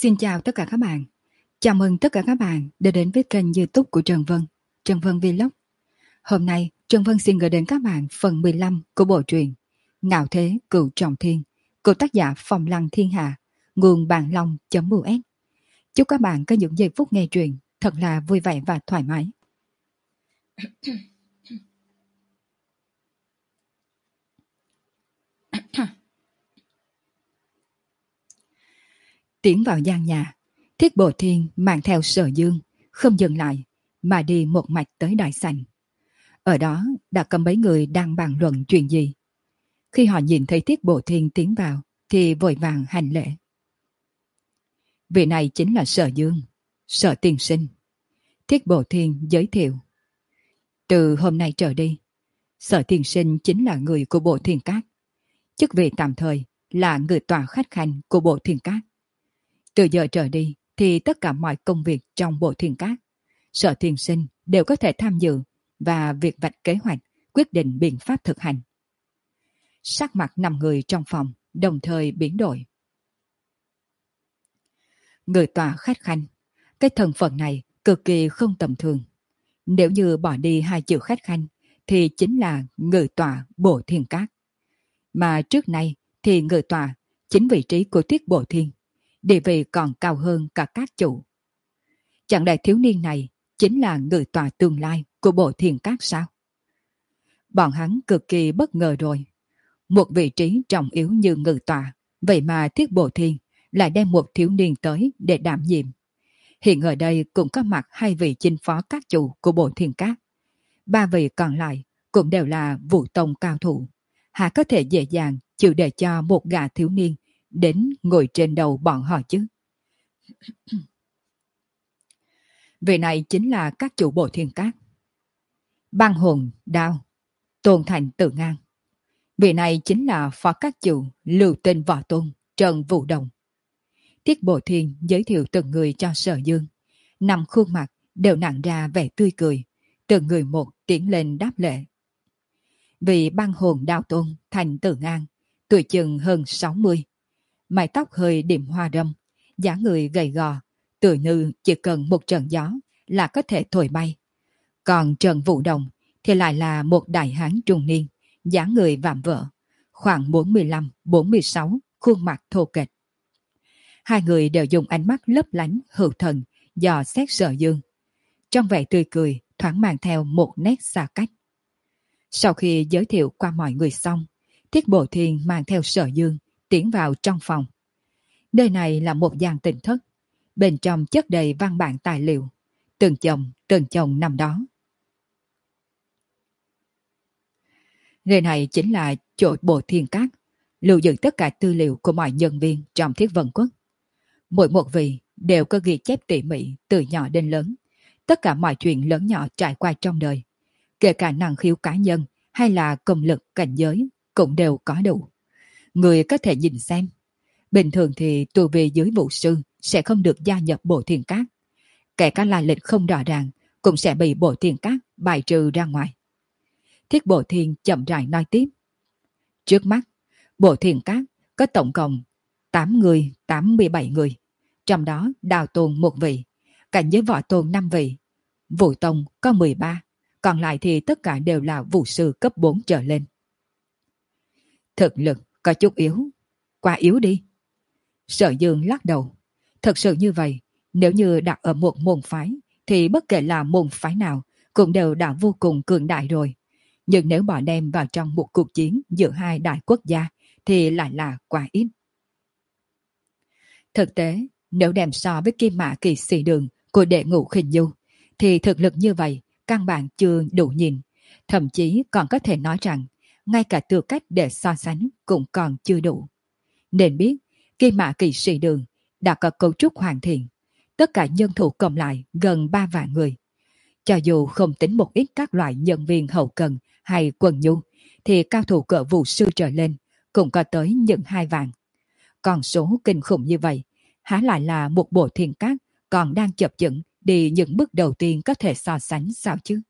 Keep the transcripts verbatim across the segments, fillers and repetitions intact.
Xin chào tất cả các bạn. Chào mừng tất cả các bạn đã đến với kênh YouTube của Trần Vân, Trần Vân Vlog. Hôm nay, Trần Vân xin gửi đến các bạn phần mười lăm của bộ truyện Ngạo Thế Cửu Trọng Thiên của tác giả Phong Lăng Thiên Hạ, nguồn bàn long.us. Chúc các bạn có những giây phút nghe truyện thật là vui vẻ và thoải mái. Tiến vào gian nhà, Thiết Bộ Thiên mang theo Sở Dương, không dừng lại, mà đi một mạch tới đại sảnh. Ở đó đã có mấy người đang bàn luận chuyện gì. Khi họ nhìn thấy Thiết Bộ Thiên tiến vào, thì vội vàng hành lễ. Vị này chính là Sở Dương, Sở tiên sinh. Thiết Bộ Thiên giới thiệu. Từ hôm nay trở đi, Sở tiên sinh chính là người của Bộ Thiên Các. Chức vị tạm thời là người tòa khách khanh của Bộ Thiên Các. Từ giờ trở đi thì tất cả mọi công việc trong Bộ Thiên Các, Sở tiên sinh đều có thể tham dự và việc vạch kế hoạch, quyết định biện pháp thực hành. Sắc mặt năm người trong phòng đồng thời biến đổi. Người tòa khách khanh, cái thân phận này cực kỳ không tầm thường. Nếu như bỏ đi hai chữ khách khanh thì chính là người tòa Bộ Thiên Các. Mà trước nay thì người tòa chính vị trí của Tiết Bộ Thiên, địa vị còn cao hơn cả các chủ. Chẳng lẽ thiếu niên này chính là người tòa tương lai của Bộ Thiên Các sao? Bọn hắn cực kỳ bất ngờ rồi. Một vị trí trọng yếu như ngự tòa, vậy mà Thiết Bộ Thiên lại đem một thiếu niên tới để đảm nhiệm. Hiện ở đây cũng có mặt hai vị chinh phó các chủ của Bộ Thiên Các. Ba vị còn lại cũng đều là vũ tông cao thủ. Hà có thể dễ dàng chịu để cho một gã thiếu niên đến ngồi trên đầu bọn họ chứ? Vị này chính là các chủ Bộ Thiên Các. Băng Hồn Đao, Tôn Thành Tự Ngang. Vị này chính là phó các chủ Lưu Tinh Võ Tôn, Trần Vũ Đồng. Tiết Bộ Thiên giới thiệu từng người cho Sở Dương. Năm khuôn mặt đều nặng ra vẻ tươi cười, từng người một tiến lên đáp lễ. Vị Băng Hồn Đao Tôn Thành Tự Ngang, tuổi chừng hơn sáu mươi, mái tóc hơi điểm hoa râm, dáng người gầy gò, tựa như chỉ cần một trận gió là có thể thổi bay. Còn Trần Vũ Đồng thì lại là một đại hán trung niên, dáng người vạm vỡ, khoảng bốn mươi lăm bốn mươi sáu, khuôn mặt thô kệch. Hai người đều dùng ánh mắt lấp lánh hữu thần dò xét Sở Dương. Trong vẻ tươi cười thoáng mang theo một nét xa cách. Sau khi giới thiệu qua mọi người xong, Thiết Bộ Thiên mang theo Sở Dương tiến vào trong phòng. Nơi này là một gian tịnh thất, bên trong chất đầy văn bản tài liệu, từng chồng từng chồng nằm đó. Nơi này chính là chỗ Bộ Thiên Các, lưu giữ tất cả tư liệu của mọi nhân viên trong Thiết Vân Quốc. Mỗi một vị đều có ghi chép tỉ mỉ từ nhỏ đến lớn, tất cả mọi chuyện lớn nhỏ trải qua trong đời, kể cả năng khiếu cá nhân hay là công lực cảnh giới cũng đều có đủ. Người có thể nhìn xem. Bình thường thì tu vi dưới vũ sư sẽ không được gia nhập Bộ Thiên Các. Kể cả lai lịch không rõ ràng cũng sẽ bị Bộ Thiên Các bài trừ ra ngoài. Thiết Bộ Thiên chậm rãi nói tiếp. Trước mắt, Bộ Thiên Các có tổng cộng tám người, tám mươi bảy người. Trong đó Đào Tôn một vị, cảnh giới Võ Tôn năm vị, Vũ Tông có mười ba, còn lại thì tất cả đều là vũ sư cấp bốn trở lên. Thực lực có chút yếu, quá yếu đi. Sở Dương lắc đầu. Thật sự như vậy, nếu như đặt ở một môn phái, thì bất kể là môn phái nào cũng đều đã vô cùng cường đại rồi. Nhưng nếu bỏ đem vào trong một cuộc chiến giữa hai đại quốc gia, thì lại là quá ít. Thực tế, nếu đem so với Kim Mã Kỳ Sĩ Đường của Đệ Ngũ Khinh Du, thì thực lực như vậy căn bản chưa đủ nhìn. Thậm chí còn có thể nói rằng, ngay cả tư cách để so sánh cũng còn chưa đủ. Nên biết, Kim Mã Kỳ Sĩ Đường đã có cấu trúc hoàn thiện. Tất cả nhân thủ cộng lại gần ba vạn người. Cho dù không tính một ít các loại nhân viên hậu cần hay quần nhu, thì cao thủ cỡ vũ sư trở lên cũng có tới những hai vạn. Còn số kinh khủng như vậy, há lại là một Bộ Thiên Các còn đang chập chững đi những bước đầu tiên có thể so sánh sao chứ?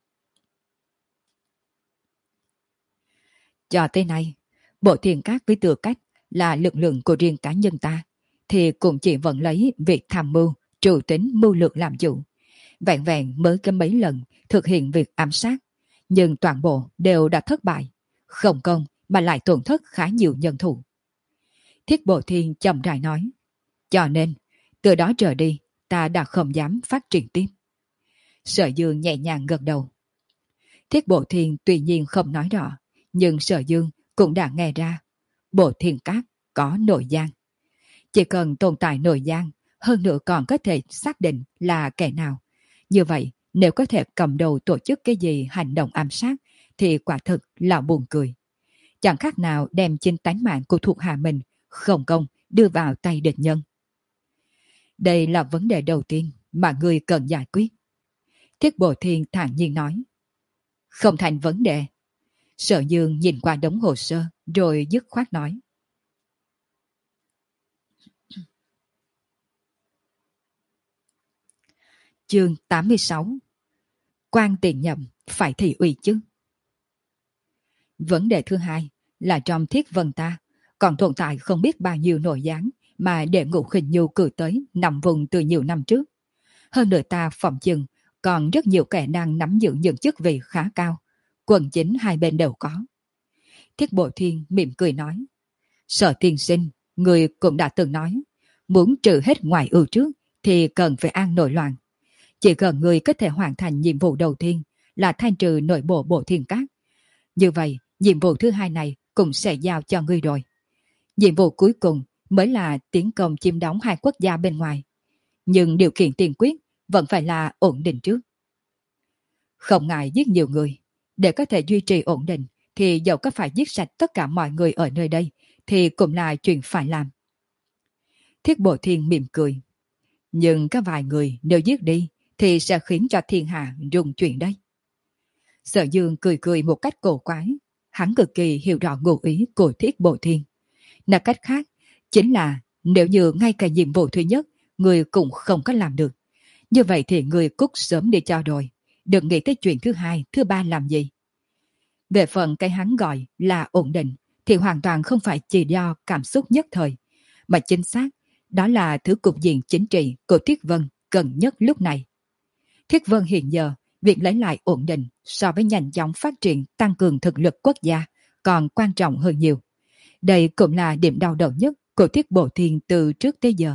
Cho tới nay, Bộ Thiên Các với tư cách là lực lượng của riêng cá nhân ta, thì cũng chỉ vẫn lấy việc tham mưu, trù tính mưu lược làm chủ. Vẹn vẹn mới có mấy lần thực hiện việc ám sát, nhưng toàn bộ đều đã thất bại, không công mà lại tổn thất khá nhiều nhân thủ. Thiết Bộ Thiên chậm rãi nói, cho nên từ đó trở đi ta đã không dám phát triển tiếp. Sở Dương nhẹ nhàng gật đầu. Thiết Bộ Thiên tuy nhiên không nói rõ, nhưng Sở Dương cũng đã nghe ra Bộ Thiên Các có nội gian. Chỉ cần tồn tại nội gian, hơn nữa còn có thể xác định là kẻ nào. Như vậy, nếu có thể cầm đầu tổ chức cái gì hành động ám sát, thì quả thực là buồn cười. Chẳng khác nào đem chính tánh mạng của thuộc hạ mình không công đưa vào tay địch nhân. Đây là vấn đề đầu tiên mà người cần giải quyết. Thiết Bộ Thiên thản nhiên nói. Không thành vấn đề. Sở Dương nhìn qua đống hồ sơ rồi dứt khoát nói. Chương tám mươi sáu. Quan tiền nhậm phải thị uy chứ. Vấn đề thứ hai là trong Thiết Vân ta còn tồn tại không biết bao nhiêu nội gián mà Đệ Ngũ Khinh Nhu cử tới nằm vùng từ nhiều năm trước. Hơn nữa ta phỏng chừng còn rất nhiều kẻ đang nắm giữ những chức vị khá cao, quần chính hai bên đều có. Thiết Bộ Thiên mỉm cười nói, Sở tiên sinh, người cũng đã từng nói, muốn trừ hết ngoại ưu trước thì cần phải an nội loạn. Chỉ cần người có thể hoàn thành nhiệm vụ đầu tiên là thanh trừ nội bộ Bộ Thiên Các. Như vậy, nhiệm vụ thứ hai này cũng sẽ giao cho ngươi rồi. Nhiệm vụ cuối cùng mới là tiến công chiếm đóng hai quốc gia bên ngoài. Nhưng điều kiện tiên quyết vẫn phải là ổn định trước. Không ngại giết nhiều người. Để có thể duy trì ổn định thì dẫu có phải giết sạch tất cả mọi người ở nơi đây thì cũng là chuyện phải làm. Thiết Bộ Thiên mỉm cười. Nhưng có vài người nếu giết đi thì sẽ khiến cho thiên hạ rung chuyển đấy. Sở Dương cười cười một cách cổ quái. Hắn cực kỳ hiểu rõ ngụ ý của Thiết Bộ Thiên. Nói cách khác, chính là nếu như ngay cả nhiệm vụ thứ nhất người cũng không có làm được, như vậy thì người cút sớm đi cho rồi. Đừng nghĩ tới chuyện thứ hai, thứ ba làm gì. Về phần cái hắn gọi là ổn định thì hoàn toàn không phải chỉ do cảm xúc nhất thời, mà chính xác đó là thứ cục diện chính trị của Thiết Vân cần nhất lúc này. Thiết Vân hiện giờ, việc lấy lại ổn định so với nhanh chóng phát triển tăng cường thực lực quốc gia còn quan trọng hơn nhiều. Đây cũng là điểm đau đầu nhất của Thiết Bộ Thiên từ trước tới giờ.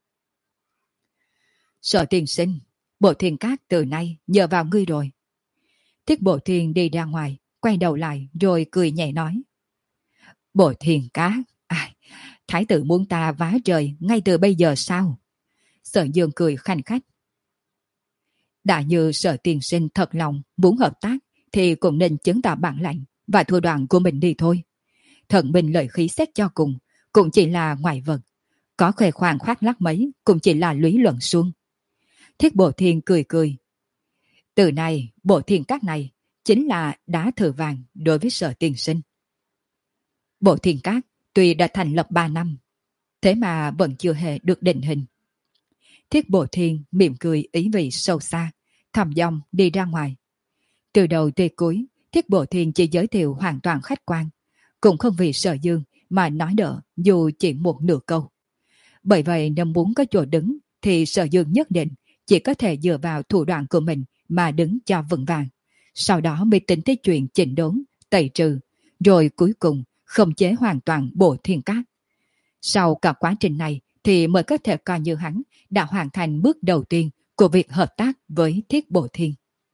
Sở tiên sinh, Bộ Thiên Các từ nay nhờ vào ngươi rồi. Thiết Bộ Thiên đi ra ngoài, quay đầu lại rồi cười nhẹ nói. Bộ Thiên Các, à, thái tử muốn ta vá trời ngay từ bây giờ sao? Sở Dương cười khanh khách. Đã như Sở tiên sinh thật lòng muốn hợp tác thì cũng nên chứng tỏ bản lãnh và thủ đoạn của mình đi thôi. Thần mình lợi khí xét cho cùng cũng chỉ là ngoại vật, có khoe khoang khoác lác mấy cũng chỉ là lý luận suông. Thiết Bộ Thiên cười cười. Từ nay Bộ Thiên Các này chính là đá thử vàng đối với Sở tiên sinh. Bộ Thiên Các tuy đã thành lập ba năm, thế mà vẫn chưa hề được định hình. Thiết Bộ Thiên mỉm cười ý vị sâu xa, thầm dong đi ra ngoài. Từ đầu tới cuối, Thiết Bộ Thiên chỉ giới thiệu hoàn toàn khách quan, cũng không vì Sở Dương mà nói đỡ dù chỉ một nửa câu. Bởi vậy nếu muốn có chỗ đứng thì Sở Dương nhất định chỉ có thể dựa vào thủ đoạn của mình mà đứng cho vững vàng. Sau đó mới tính tới chuyện chỉnh đốn, tẩy trừ, rồi cuối cùng khống chế hoàn toàn Bộ Thiên Các. Sau cả quá trình này thì mới có thể coi như hắn đã hoàn thành bước đầu tiên của việc hợp tác với Thiết Bộ Thiên.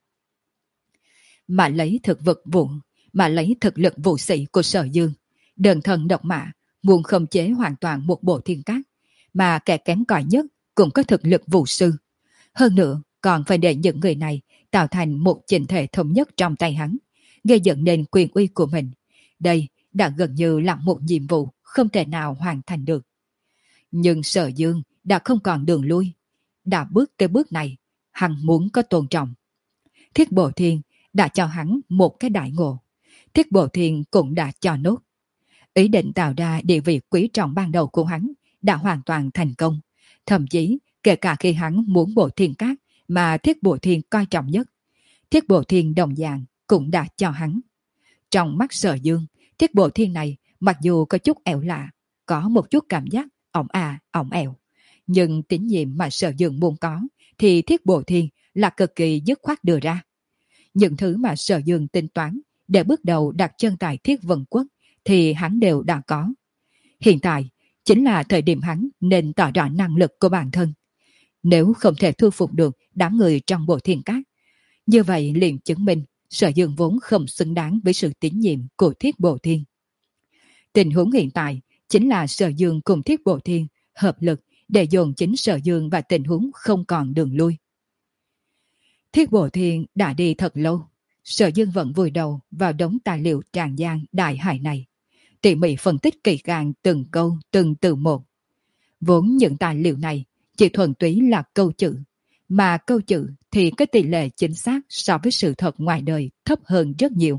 Mà lấy thực vật vụ, mà lấy thực lực vụ sĩ của Sở Dương, đơn thần độc mã, muốn khống chế hoàn toàn một Bộ Thiên Các, mà kẻ kém cỏi nhất cũng có thực lực vụ sư. Hơn nữa, còn phải để những người này tạo thành một chỉnh thể thống nhất trong tay hắn, gây dựng nên quyền uy của mình. Đây đã gần như là một nhiệm vụ không thể nào hoàn thành được. Nhưng Sở Dương đã không còn đường lui. Đã bước tới bước này, hắn muốn có tôn trọng. Thiết Bộ Thiên đã cho hắn một cái đại ngộ. Thiết Bộ Thiên cũng đã cho nốt. Ý định tạo ra địa vị quý trọng ban đầu của hắn đã hoàn toàn thành công. Thậm chí, kể cả khi hắn muốn Bộ Thiên Các mà Thiết Bộ Thiên coi trọng nhất, Thiết Bộ Thiên đồng dạng cũng đã cho hắn. Trong mắt Sở Dương, Thiết Bộ Thiên này mặc dù có chút ẻo lạ, có một chút cảm giác ỏng à, ỏng ẻo. Nhưng tín nhiệm mà Sở Dương muốn có thì Thiết Bộ Thiên là cực kỳ dứt khoát đưa ra. Những thứ mà Sở Dương tính toán để bước đầu đặt chân tại Thiết Vân Quốc thì hắn đều đã có. Hiện tại chính là thời điểm hắn nên tỏ rõ năng lực của bản thân. Nếu không thể thu phục được đám người trong Bộ Thiên Các, như vậy liền chứng minh Sở Dương vốn không xứng đáng với sự tín nhiệm của Thiết Bộ Thiên. Tình huống hiện tại chính là Sở Dương cùng Thiết Bộ Thiên hợp lực để dồn chính Sở Dương và tình huống không còn đường lui. Thiết Bộ Thiên đã đi thật lâu, Sở Dương vẫn vùi đầu vào đống tài liệu tràn gian đại hải này, tỉ mỉ phân tích kỹ càng từng câu từng từ một. Vốn những tài liệu này chỉ thuần túy là câu chữ, mà câu chữ thì cái tỷ lệ chính xác so với sự thật ngoài đời thấp hơn rất nhiều.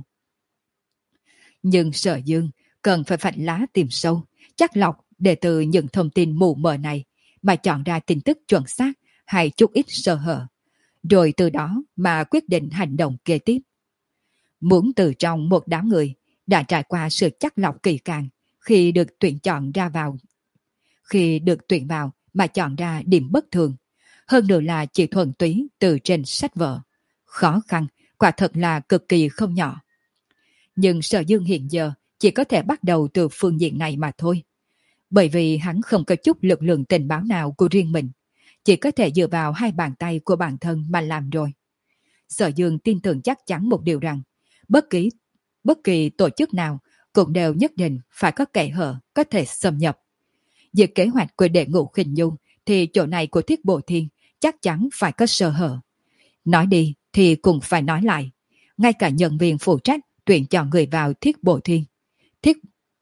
Nhưng Sở Dương cần phải phạch lá tìm sâu, chắc lọc để từ những thông tin mù mờ này mà chọn ra tin tức chuẩn xác hay chút ít sơ hở, rồi từ đó mà quyết định hành động kế tiếp. Muốn từ trong một đám người đã trải qua sự chắc lọc kỳ càng khi được tuyển chọn ra vào, khi được tuyển vào mà chọn ra điểm bất thường, hơn nữa là chỉ thuần túy từ trên sách vở, khó khăn quả thật là cực kỳ không nhỏ. Nhưng Sở Dương hiện giờ chỉ có thể bắt đầu từ phương diện này mà thôi, bởi vì hắn không có chút lực lượng tình báo nào của riêng mình, chỉ có thể dựa vào hai bàn tay của bản thân mà làm rồi. Sở Dương tin tưởng chắc chắn một điều rằng bất kỳ bất kỳ tổ chức nào cũng đều nhất định phải có kẽ hở có thể xâm nhập. Về kế hoạch của đệ ngũ Khinh Nhu thì chỗ này của Thiết Bộ Thiên chắc chắn phải có sơ hở. Nói đi thì cũng phải nói lại, ngay cả nhân viên phụ trách tuyển chọn người vào Thiết Bộ Thiên, Thiết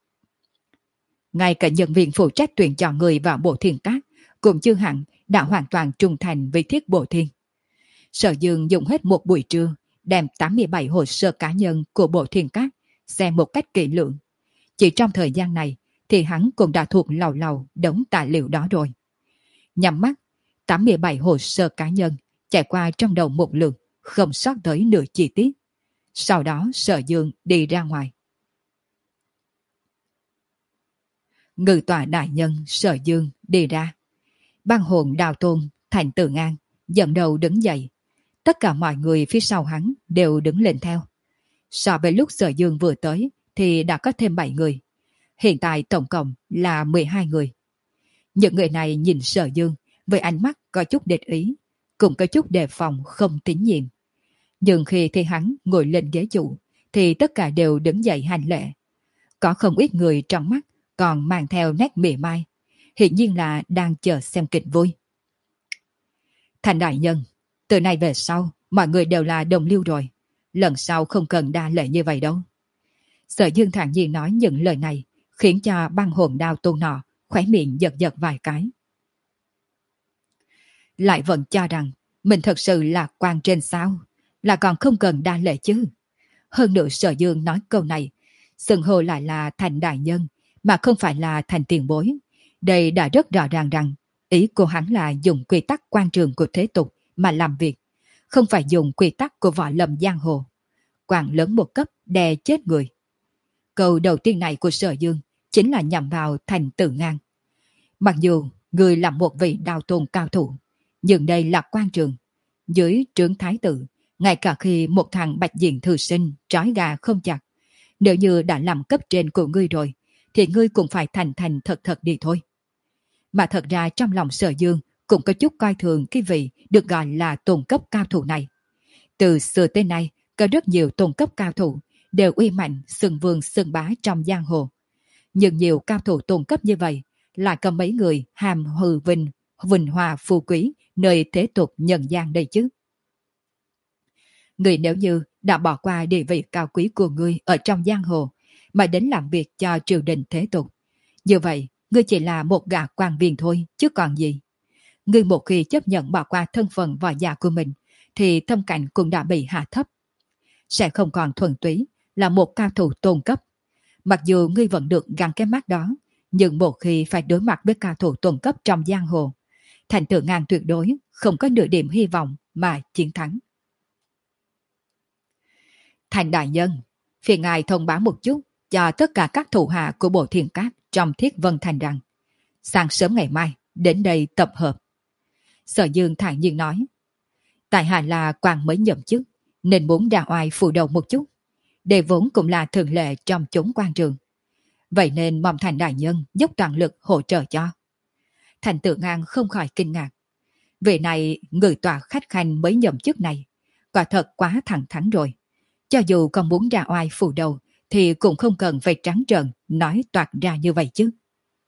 ngay cả nhân viên phụ trách tuyển chọn người vào Bộ Thiên Các cũng chưa hẳn đã hoàn toàn trung thành với Thiết Bộ Thiên. Sở Dương dùng hết một buổi trưa đem tám mươi bảy hồ sơ cá nhân của Bộ Thiên Các xem một cách kỹ lưỡng. Chỉ trong thời gian này thì hắn cũng đã thuộc lầu lầu đống tài liệu đó rồi. Nhắm mắt, tám mươi bảy hồ sơ cá nhân chạy qua trong đầu một lượt, không sót tới nửa chi tiết. Sau đó Sở Dương đi ra ngoài. Ngự tọa đại nhân Sở Dương đi ra. Băng hồn Đào Tôn, Thành Tử Ngang dẫn đầu đứng dậy. Tất cả mọi người phía sau hắn đều đứng lên theo. So với lúc Sở Dương vừa tới thì đã có thêm bảy người. Hiện tại tổng cộng là mười hai người. Những người này nhìn Sở Dương với ánh mắt có chút địch ý, cũng có chút đề phòng không tín nhiệm. Nhưng khi thấy hắn ngồi lên ghế chủ thì tất cả đều đứng dậy hành lễ. Có không ít người trong mắt còn mang theo nét mỉa mai, hiển nhiên là đang chờ xem kịch vui. Thành đại nhân, từ nay về sau mọi người đều là đồng lưu rồi, lần sau không cần đa lễ như vậy đâu. Sở Dương thản nhiên nói những lời này khiến cho băng hồn Đao Tôn nọ khóe miệng giật giật vài cái. Lại vẫn cho rằng mình thật sự là quan trên sao, là còn không cần đa lễ chứ. Hơn nữa Sở Dương nói câu này xưng hô lại là Thành đại nhân mà không phải là Thành tiền bối. Đây đã rất rõ ràng rằng ý của hắn là dùng quy tắc quan trường của thế tục mà làm việc, không phải dùng quy tắc của võ lâm giang hồ. Quan lớn một cấp đè chết người. Câu đầu tiên này của Sở Dương chính là nhằm vào Thành Tử Ngang. Mặc dù người là một vị Đao Tôn cao thủ, nhưng đây là quan trường. Dưới trướng thái tử, ngay cả khi một thằng bạch diện thư sinh trói gà không chặt, nếu như đã làm cấp trên của ngươi rồi thì ngươi cũng phải thành thành thật thật đi thôi. Mà thật ra trong lòng Sở Dương cũng có chút coi thường cái vị được gọi là tôn cấp cao thủ này. Từ xưa tới nay có rất nhiều tôn cấp cao thủ đều uy mạnh xưng vương xưng bá trong giang hồ. Nhưng nhiều cao thủ tôn cấp như vậy lại có mấy người hàm hư vinh, vinh hòa phú quý nơi thế tục nhân gian đây chứ. Người nếu như đã bỏ qua địa vị cao quý của ngươi ở trong giang hồ mà đến làm việc cho triều đình thế tục, như vậy ngươi chỉ là một gã quan viên thôi chứ còn gì. Ngươi một khi chấp nhận bỏ qua thân phận võ giả của mình thì tâm cảnh cũng đã bị hạ thấp, sẽ không còn thuần túy là một cao thủ tôn cấp. Mặc dù ngươi vẫn được gắn cái mắt đó, nhưng một khi phải đối mặt với cao thủ tôn cấp trong giang hồ, Thành Tử Ngang tuyệt đối không có nửa điểm hy vọng mà chiến thắng. Thành đại nhân, phiền ngài thông báo một chút cho tất cả các thủ hạ của Bộ Thiên Các trong Thiết Vân Thành rằng Sáng sớm ngày mai, đến đây tập hợp. Sở Dương thản nhiên nói. Tại hạ là quan mới nhậm chức, nên muốn ra oai phủ đầu một chút. Đây vốn cũng là thường lệ trong chốn quan trường. Vậy nên mong Thành đại nhân dốc toàn lực hỗ trợ cho. Thành Tự Ngang không khỏi kinh ngạc. Vị này người tòa khách khanh mới nhậm chức này, quả thật quá thẳng thắn rồi. Cho dù còn muốn ra oai phủ đầu, thì cũng không cần phải trắng trợn nói toạc ra như vậy chứ.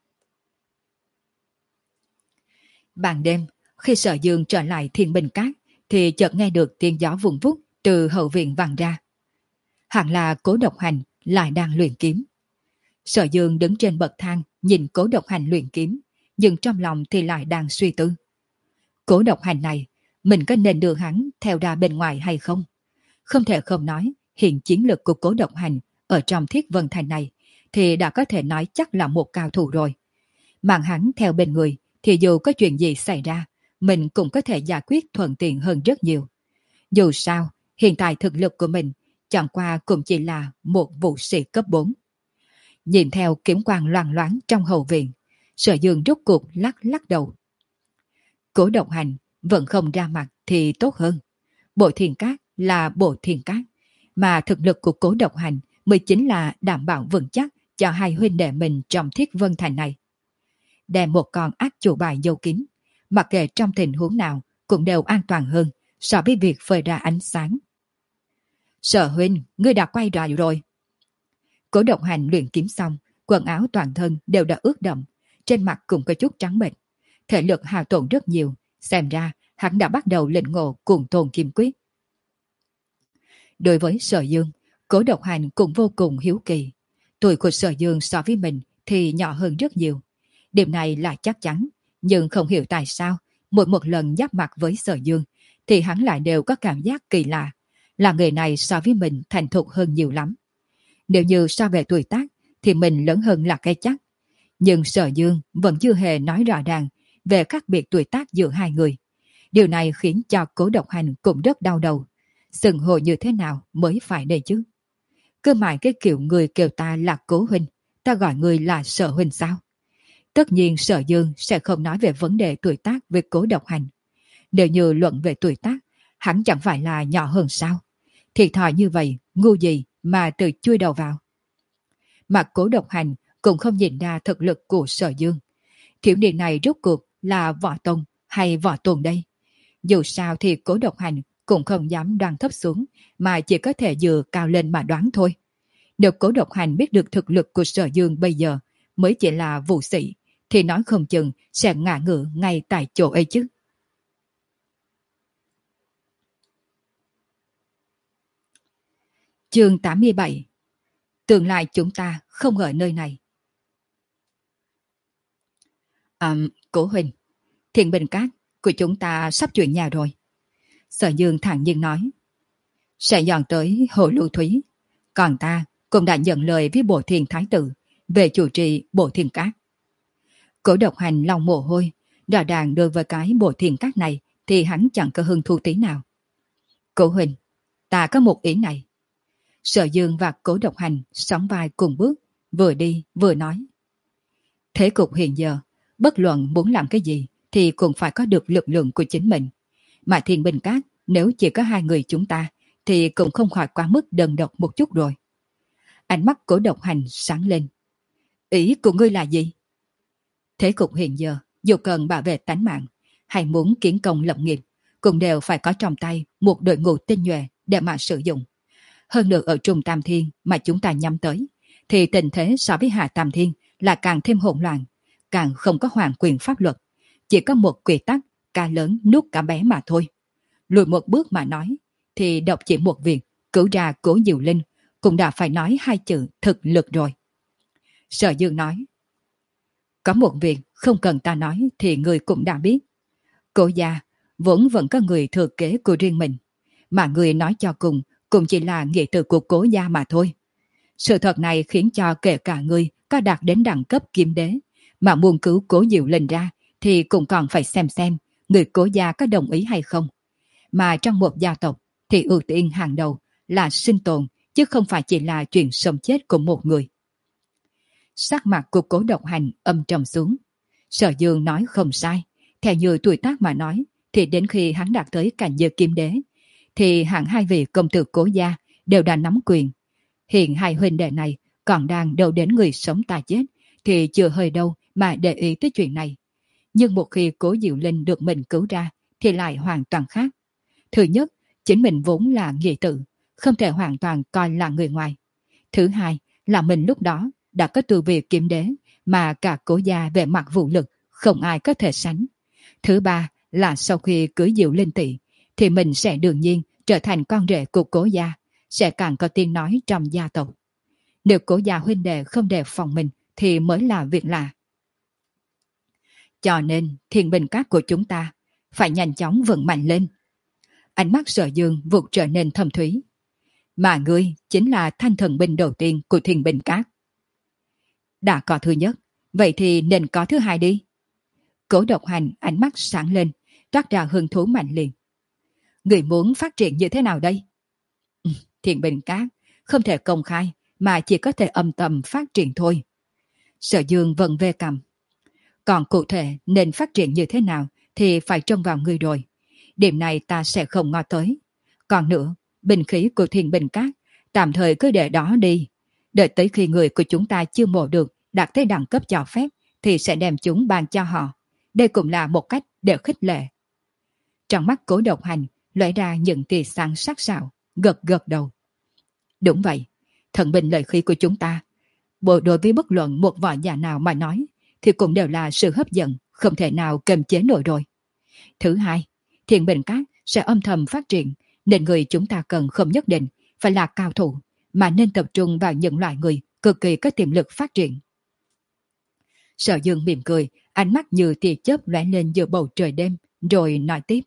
Ban đêm, khi Sở Dương trở lại Thiên Bình Cát, thì chợt nghe được tiếng gió vun vút từ hậu viện vang ra. Hẳn là Cố Độc Hành lại đang luyện kiếm. Sở Dương đứng trên bậc thang nhìn Cố Độc Hành luyện kiếm, nhưng trong lòng thì lại đang suy tư. Cố Độc Hành này, mình có nên đưa hắn theo ra bên ngoài hay không? Không thể không nói, hiện chiến lực của Cố Độc Hành ở trong Thiết Vân Thành này thì đã có thể nói chắc là một cao thủ rồi. Mang hắn theo bên người thì dù có chuyện gì xảy ra, mình cũng có thể giải quyết thuận tiện hơn rất nhiều. Dù sao, hiện tại thực lực của mình chẳng qua cũng chỉ là một vũ sĩ cấp bốn. Nhìn theo kiếm quang loang loáng trong hậu viện, Sở Dương rút cuộc lắc lắc đầu. Cố Độc Hành vẫn không ra mặt thì tốt hơn. Bộ Thiên Cát là Bộ Thiên Cát, mà thực lực của Cố Độc Hành mới chính là đảm bảo vững chắc cho hai huynh đệ mình trong Thiết Vân Thành này. Đem một con ác chủ bài giấu kín, mặc kệ trong tình huống nào cũng đều an toàn hơn so với việc phơi ra ánh sáng. Sở huynh, ngươi đã quay lại rồi. Cố Độc Hành luyện kiếm xong, quần áo toàn thân đều đã ướt đẫm, trên mặt cũng có chút trắng bệch, thể lực hao tổn rất nhiều, xem ra hắn đã bắt đầu lĩnh ngộ Cuồng Tôn Kim Quyết. Đối với Sở Dương, Cố Độc Hành cũng vô cùng hiếu kỳ. Tuổi của Sở Dương so với mình thì nhỏ hơn rất nhiều. Điểm này là chắc chắn, nhưng không hiểu tại sao mỗi một lần giáp mặt với Sở Dương thì hắn lại đều có cảm giác kỳ lạ, là người này so với mình thành thục hơn nhiều lắm. Nếu như so về tuổi tác thì mình lớn hơn là cái chắc. Nhưng Sở Dương vẫn chưa hề nói rõ ràng về khác biệt tuổi tác giữa hai người. Điều này khiến cho Cố Độc Hành cũng rất đau đầu. Xưng hô như thế nào mới phải đây chứ? Cứ mãi cái kiểu người kêu ta là Cố huynh, ta gọi người là Sở huynh sao? Tất nhiên Sở Dương sẽ không nói về vấn đề tuổi tác với Cố Độc Hành. Nếu như luận về tuổi tác, hắn chẳng phải là nhỏ hơn sao? Thiệt thòi như vậy, ngu gì mà tự chui đầu vào. Mà Cố Độc Hành cũng không nhìn ra thực lực của Sở Dương. Thiếu niên này rốt cuộc là võ tông hay võ tuần đây? Dù sao thì Cố Độc Hành cũng không dám đoan thấp xuống, mà chỉ có thể dựa cao lên mà đoán thôi. Nếu Cố Độc Hành biết được thực lực của Sở Dương bây giờ mới chỉ là vũ sĩ, thì nói không chừng sẽ ngã ngựa ngay tại chỗ ấy chứ. Chương tám mươi bảy. Tương lai chúng ta không ở nơi này. À, Cố huynh, Thiên Bình Cát của chúng ta sắp chuyển nhà rồi. Sở Dương thản nhiên nói. Sẽ dọn tới Hồ Lưu Thúy. Còn ta cũng đã nhận lời với Bộ Thiên Thái Tử về chủ trì Bộ Thiên Cát. Cố Độc Hành lòng mồ hôi, rõ ràng đối với cái Bộ Thiên Cát này thì hắn chẳng có hứng thú tí nào. Cố huynh, ta có một ý này. Sở Dương và Cố Độc Hành sóng vai cùng bước, vừa đi vừa nói. Thế cục hiện giờ, bất luận muốn làm cái gì thì cũng phải có được lực lượng của chính mình. Mà Thiên Bình Cát nếu chỉ có hai người chúng ta thì cũng không khỏi quá mức đơn độc một chút rồi. Ánh mắt Cố Độc Hành sáng lên. Ý của ngươi là gì? Thế cục hiện giờ, dù cần bảo vệ tánh mạng hay muốn kiến công lập nghiệp, cũng đều phải có trong tay một đội ngũ tinh nhuệ để mà sử dụng. Hơn nữa ở Trung Tam Thiên mà chúng ta nhắm tới, thì tình thế so với Hạ Tam Thiên là càng thêm hỗn loạn, càng không có hoàn quyền pháp luật. Chỉ có một quy tắc, cá lớn nuốt cá bé mà thôi. Lùi một bước mà nói, thì đọc chỉ một việc, cứu ra Cố Diệu Linh, cũng đã phải nói hai chữ thực lực rồi. Sở Dương nói. Có một việc không cần ta nói thì người cũng đã biết. Cố gia vốn vẫn có người thừa kế của riêng mình, mà người nói cho cùng cũng chỉ là nghĩa tử của Cố gia mà thôi. Sự thật này khiến cho kể cả người có đạt đến đẳng cấp kim đế, mà muốn cứu Cố Diệu Linh ra thì cũng còn phải xem xem người Cố gia có đồng ý hay không. Mà trong một gia tộc thì ưu tiên hàng đầu là sinh tồn, chứ không phải chỉ là chuyện sống chết của một người. Sắc mặt của Cố Độc Hành âm trầm xuống. Sở Dương nói không sai. Theo như tuổi tác mà nói, thì đến khi hắn đạt tới cảnh giới kim đế, thì hẳn hai vị công tử Cố gia đều đã nắm quyền. Hiện hai huynh đệ này còn đang đâu đến người sống ta chết, thì chưa hơi đâu mà để ý tới chuyện này. Nhưng một khi Cố Diệu Linh được mình cứu ra, thì lại hoàn toàn khác. Thứ nhất, chính mình vốn là nghĩa tử, không thể hoàn toàn coi là người ngoài. Thứ hai, là mình lúc đó đã có tu vi kiếm đế, mà cả Cố gia về mặt vũ lực không ai có thể sánh. Thứ ba là sau khi cưới Diệu Linh tỷ, thì mình sẽ đương nhiên trở thành con rể của Cố gia, sẽ càng có tiếng nói trong gia tộc. Nếu Cố gia huynh đệ không đề phòng mình thì mới là việc lạ. Cho nên thiên bình các của chúng ta phải nhanh chóng vững mạnh lên. Ánh mắt Sở Dương vụt trở nên thâm thúy. Mà ngươi chính là thanh thần binh đầu tiên của thiên bình các. Đã có thứ nhất, vậy thì nên có thứ hai đi. Cố Độc Hành ánh mắt sáng lên, toát ra hứng thú mạnh liền. Người muốn phát triển như thế nào đây? Ừ, Thiên Bình Các không thể công khai, mà chỉ có thể âm thầm phát triển thôi. Sở Dương vẫn về cầm. Còn cụ thể nên phát triển như thế nào thì phải trông vào người rồi. Điểm này ta sẽ không ngó tới. Còn nữa, bình khí của Thiên Bình Các tạm thời cứ để đó đi. Đợi tới khi người của chúng ta chưa mổ được đạt tới đẳng cấp cho phép thì sẽ đem chúng bàn cho họ. Đây cũng là một cách để khích lệ. Trong mắt Cố Độc Hành lóe ra những tia sáng sắc sảo, gật gật đầu. Đúng vậy, thần binh lợi khí của chúng ta, bộ đối với bất luận một võ giả nào mà nói, thì cũng đều là sự hấp dẫn, không thể nào kiềm chế nổi rồi. Thứ hai, Thiên Bình Các sẽ âm thầm phát triển, nên người chúng ta cần không nhất định phải là cao thủ, mà nên tập trung vào những loại người cực kỳ có tiềm lực phát triển. Sở Dương mỉm cười, ánh mắt như tia chớp lóe lên giữa bầu trời đêm, rồi nói tiếp.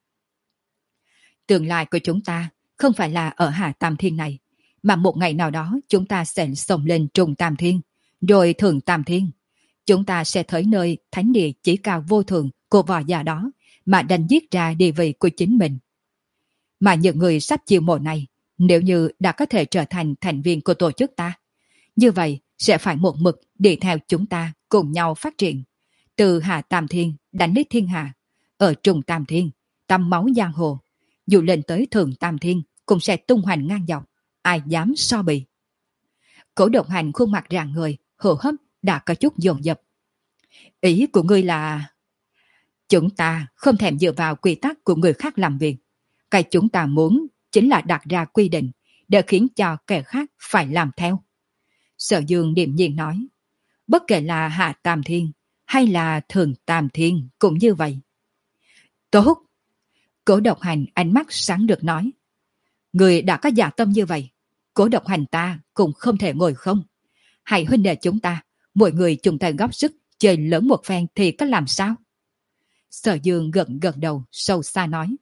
Tương lai của chúng ta không phải là ở Hạ Tam Thiên này, mà một ngày nào đó chúng ta sẽ xông lên Trung Tam Thiên, rồi Thượng Tam Thiên. Chúng ta sẽ tới nơi thánh địa chỉ cao vô thượng của võ giả đó, mà đánh giết ra địa vị của chính mình. Mà những người sắp chiêu mộ này, nếu như đã có thể trở thành thành viên của tổ chức ta, như vậy sẽ phải một mực đi theo chúng ta cùng nhau phát triển. Từ Hạ Tam Thiên đánh lấy thiên hạ, ở Trung Tam Thiên, tắm máu giang hồ, dù lên tới Thượng Tam Thiên cũng sẽ tung hoành ngang dọc, ai dám so bì. Cố Độc Hành khuôn mặt rạng người, hô hấp đã có chút dồn dập. Ý của ngươi là... Chúng ta không thèm dựa vào quy tắc của người khác làm việc. Cái chúng ta muốn chính là đặt ra quy định để khiến cho kẻ khác phải làm theo. Sở Dương điềm nhiên nói. Bất kể là Hạ Tam Thiên hay là Thượng Tam Thiên cũng như vậy. Tốt! Cố Độc Hành ánh mắt sáng được nói. Người đã có dạ tâm như vậy, Cố Độc Hành ta cũng không thể ngồi không. Hãy huynh đệ chúng ta, mỗi người chung tay góp sức chơi lớn một phen thì có làm sao? Sở Dương gật gật đầu, sâu xa nói.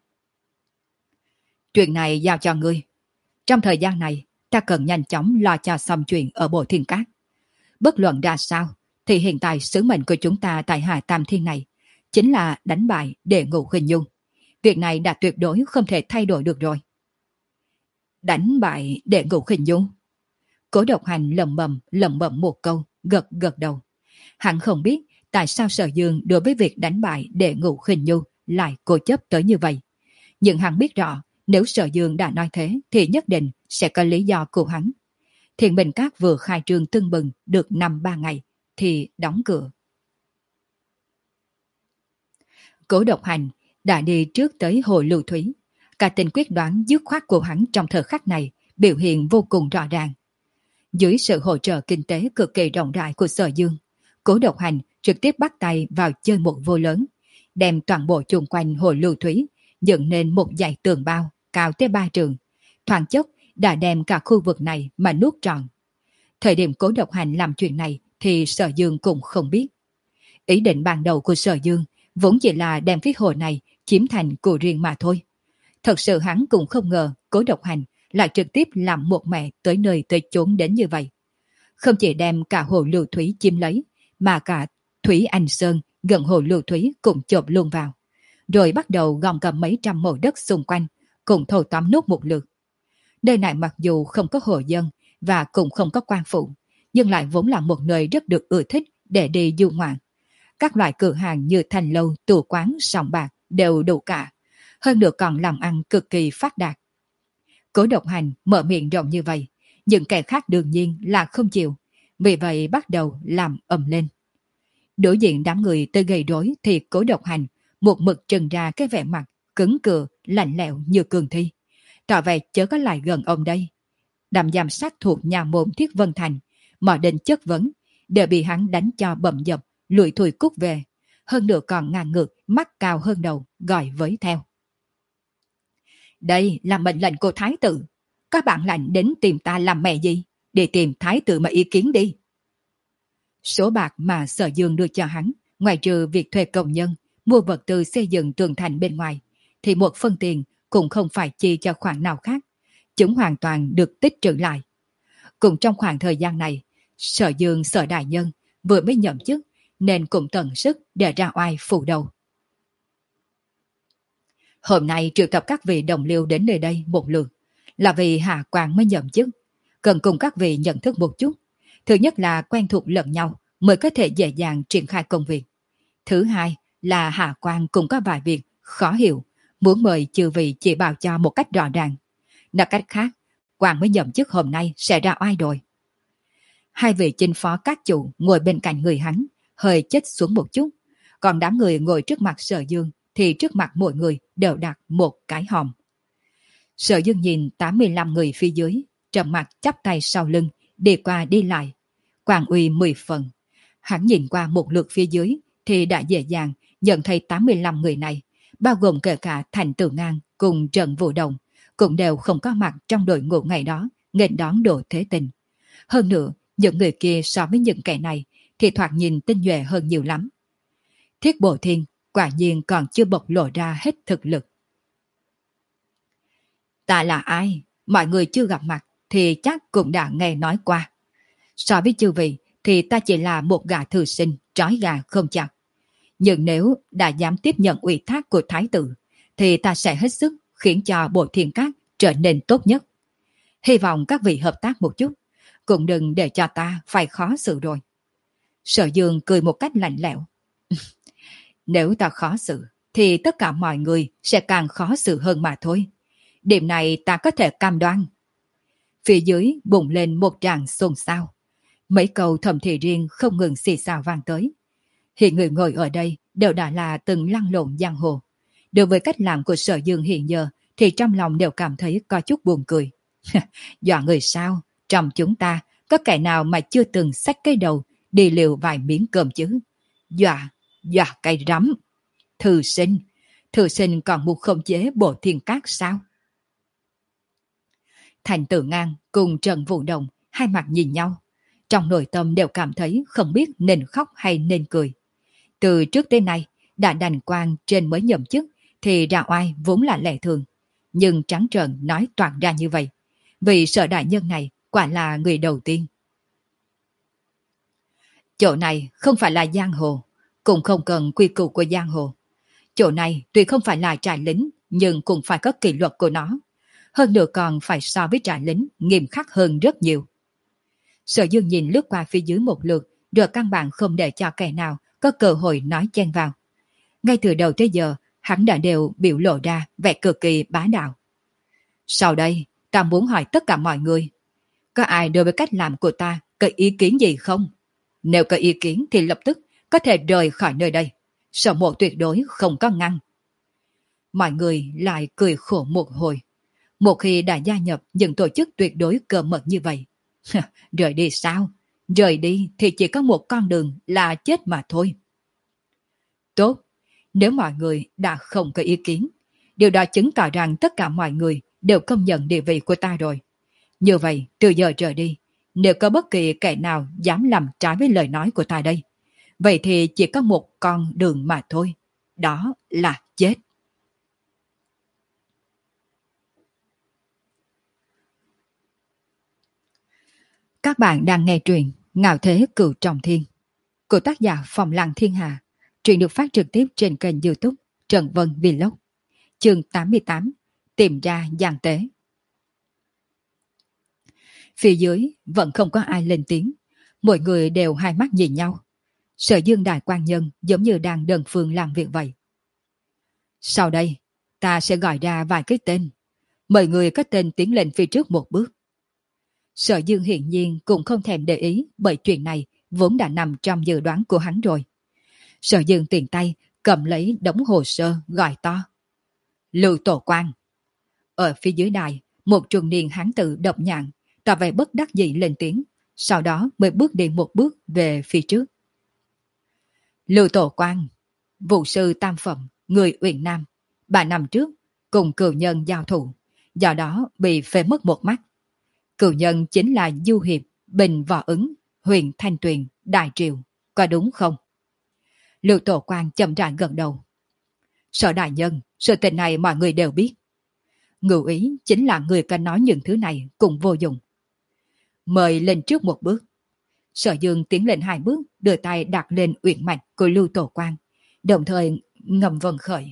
Chuyện này giao cho ngươi. Trong thời gian này, ta cần nhanh chóng lo cho xong chuyện ở Bộ Thiên Cát. Bất luận ra sao, thì hiện tại sứ mệnh của chúng ta tại Hạ Tam Thiên này chính là đánh bại Đệ Ngũ Khinh Nhung. Việc này đã tuyệt đối không thể thay đổi được rồi. Đánh bại Đệ Ngũ Khinh Nhung? Cố Độc Hành lẩm bẩm lẩm bẩm một câu, gật gật đầu. Hắn không biết tại sao Sở Dương đối với việc đánh bại Đệ Ngũ Khinh Nhung lại cố chấp tới như vậy. Nhưng hắn biết rõ, nếu Sở Dương đã nói thế thì nhất định sẽ có lý do của hắn. Thiên Bình Các vừa khai trương tưng bừng được năm ba ngày thì đóng cửa. Cố Độc Hành đã đi trước tới hồ Lưu Thúy. Cả tình quyết đoán dứt khoát của hắn trong thời khắc này biểu hiện vô cùng rõ ràng. Dưới sự hỗ trợ kinh tế cực kỳ rộng rãi của Sở Dương, Cố Độc Hành trực tiếp bắt tay vào chơi một vô lớn, đem toàn bộ chung quanh hồ Lưu Thúy dựng nên một dãy tường bao cao tới ba trường, thoáng chốc đã đem cả khu vực này mà nuốt trọn. Thời điểm Cố Độc Hành làm chuyện này thì Sở Dương cũng không biết. Ý định ban đầu của Sở Dương vốn chỉ là đem cái hồ này chiếm thành của riêng mà thôi. Thật sự hắn cũng không ngờ Cố Độc Hành lại trực tiếp làm một mẹ tới nơi tới chốn đến như vậy. Không chỉ đem cả hồ Lưu Thúy chiếm lấy, mà cả Thúy Anh Sơn gần hồ Lưu Thúy cũng chộp luôn vào. Rồi bắt đầu gom cầm mấy trăm mẫu đất xung quanh, cùng thâu tóm nốt một lượt. Nơi này mặc dù không có hộ dân và cũng không có quan phụ, nhưng lại vốn là một nơi rất được ưa thích để đi du ngoạn. Các loại cửa hàng như thành lâu, tủ quán, sòng bạc đều đủ cả. Hơn nữa còn làm ăn cực kỳ phát đạt. Cố Độc Hành mở miệng rộng như vậy, những kẻ khác đương nhiên là không chịu, vì vậy bắt đầu làm ầm lên. Đối diện đám người tới gây rối thì Cố Độc Hành một mực trừng ra cái vẻ mặt cứng cựa, lạnh lẽo như cường thi, tỏ vẻ chớ có lại gần ông đây. Đám giám sát thuộc nhà môn Thiết Vân Thành, mọi định chất vấn, đều bị hắn đánh cho bầm dập, lùi thùi cút về. Hơn nữa còn ngang ngược, mắt cao hơn đầu, gọi với theo. Đây là mệnh lệnh của Thái tử. Các bạn lạnh đến tìm ta làm mẹ gì? Để tìm Thái tử mà ý kiến đi. Số bạc mà Sở Dương đưa cho hắn, ngoài trừ việc thuê công nhân, mua vật tư xây dựng tường thành bên ngoài, thì một phân tiền cũng không phải chi cho khoản nào khác. Chúng hoàn toàn được tích trữ lại. Cũng trong khoảng thời gian này, Sở Dương Sở Đại Nhân vừa mới nhậm chức nên cũng tận sức để ra oai phủ đầu. Hôm nay triệu tập các vị đồng liêu đến nơi đây một lượt, là vì Hạ Quang mới nhậm chức. Cần cùng các vị nhận thức một chút. Thứ nhất là quen thuộc lẫn nhau mới có thể dễ dàng triển khai công việc. Thứ hai là Hạ Quang cũng có vài việc khó hiểu, muốn mời chư vị chỉ bảo cho một cách rõ ràng. Nói cách khác, Quang mới nhậm chức hôm nay sẽ ra oai rồi. Hai vị chinh phó các chủ ngồi bên cạnh người hắn, hơi chết xuống một chút. Còn đám người ngồi trước mặt Sở Dương thì trước mặt mỗi người đều đặt một cái hòm. Sở Dương nhìn tám mươi lăm người phía dưới, trầm mặt chắp tay sau lưng, đi qua đi lại. Quang uy mười phần. Hắn nhìn qua một lượt phía dưới thì đã dễ dàng nhận thấy tám mươi lăm người này, bao gồm kể cả Thành Tử Ngang cùng Trần Vũ Đồng, cũng đều không có mặt trong đội ngũ ngày đó nghênh đón Đỗ Thế Tình. Hơn nữa, những người kia so với những kẻ này thì thoạt nhìn tinh nhuệ hơn nhiều lắm. Thiết Bộ Thiên quả nhiên còn chưa bộc lộ ra hết thực lực. Ta là ai? Mọi người chưa gặp mặt thì chắc cũng đã nghe nói qua. So với chư vị thì ta chỉ là một gã thư sinh trói gà không chặt. Nhưng nếu đã dám tiếp nhận ủy thác của Thái tử thì ta sẽ hết sức khiến cho Bộ Thiên Các trở nên tốt nhất. Hy vọng các vị hợp tác một chút, cũng đừng để cho ta phải khó xử rồi. Sở Dương cười một cách lạnh lẽo. Nếu ta khó xử thì tất cả mọi người sẽ càng khó xử hơn mà thôi. Điểm này ta có thể cam đoan. Phía dưới bùng lên một tràng xôn xao. Mấy câu thầm thì riêng không ngừng xì xào vang tới. Hiện người ngồi ở đây đều đã là từng lăn lộn giang hồ. Đối với cách làm của Sở Dương hiện giờ thì trong lòng đều cảm thấy có chút buồn cười. Dọa người sao? Trong chúng ta có kẻ nào mà chưa từng xách cái đầu đi liều vài miếng cơm chứ? Dọa, dọa cay rắm. Thư sinh, thư sinh còn muốn khống chế Bộ Thiên Các sao? Thành Tử Ngang cùng Trần Vũ Đồng hai mặt nhìn nhau. Trong nội tâm đều cảm thấy không biết nên khóc hay nên cười. Từ trước tới nay, đã đành quan trên mới nhậm chức thì ra oai vốn là lệ thường. Nhưng trắng trợn nói toạc ra như vậy. Vì Sở Đại Nhân này quả là người đầu tiên. Chỗ này không phải là giang hồ, cũng không cần quy củ của giang hồ. Chỗ này tuy không phải là trại lính, nhưng cũng phải có kỷ luật của nó. Hơn nữa còn phải so với trại lính nghiêm khắc hơn rất nhiều. Sở Dương nhìn lướt qua phía dưới một lượt, rồi căn bản không để cho kẻ nào có cơ hội nói chen vào. Ngay từ đầu tới giờ, hắn đã đều biểu lộ ra vẻ cực kỳ bá đạo. Sau đây, ta muốn hỏi tất cả mọi người, có ai đối với cách làm của ta có ý kiến gì không? Nếu có ý kiến thì lập tức có thể rời khỏi nơi đây. Sở Mộ tuyệt đối không có ngăn. Mọi người lại cười khổ một hồi. Một khi đã gia nhập những tổ chức tuyệt đối cơ mật như vậy, rời đi sao? Rời đi thì chỉ có một con đường là chết mà thôi. Tốt, nếu mọi người đã không có ý kiến, điều đó chứng tỏ rằng tất cả mọi người đều công nhận địa vị của ta rồi. Như vậy, từ giờ trở đi, nếu có bất kỳ kẻ nào dám làm trái với lời nói của ta đây, vậy thì chỉ có một con đường mà thôi. Đó là chết. Các bạn đang nghe truyện Ngạo Thế Cửu Trọng Thiên của tác giả Phòng Lăng Thiên Hà. Truyện được phát trực tiếp trên kênh YouTube Trần Vân Vlog. Chương tám mươi tám. Tìm ra gian tế. Phía dưới vẫn không có ai lên tiếng. Mọi người đều hai mắt nhìn nhau. Sở Dương đại quan nhân giống như đang đơn phương làm việc vậy. Sau đây, ta sẽ gọi ra vài cái tên. Mời người có tên tiến lên phía trước một bước. Sở Dương hiển nhiên cũng không thèm để ý, bởi chuyện này vốn đã nằm trong dự đoán của hắn rồi. Sở Dương tiền tay cầm lấy đống hồ sơ gọi to. Lưu Tổ Quang. Ở phía dưới đài, một trung niên hán tử độc nhạn, tỏ vẻ bất đắc dĩ lên tiếng, sau đó mới bước đi một bước về phía trước. Lưu Tổ Quang, vụ sư tam phẩm, người Uyển Nam, ba năm trước cùng cửu nhân giao thủ, do đó bị phế mất một mắt. Cửu nhân chính là Du Hiệp, Bình Võ Ứng, Huyền Thanh Tuyền, Đại Triều, có đúng không? Lưu Tổ Quang chậm rãi gật đầu. Sở đại nhân, sự tình này mọi người đều biết. Ngụ ý chính là người có nói những thứ này cũng vô dụng. Mời lên trước một bước. Sở Dương tiến lên hai bước, đưa tay đặt lên uyển mạch của Lưu Tổ Quang, đồng thời ngầm vận khởi.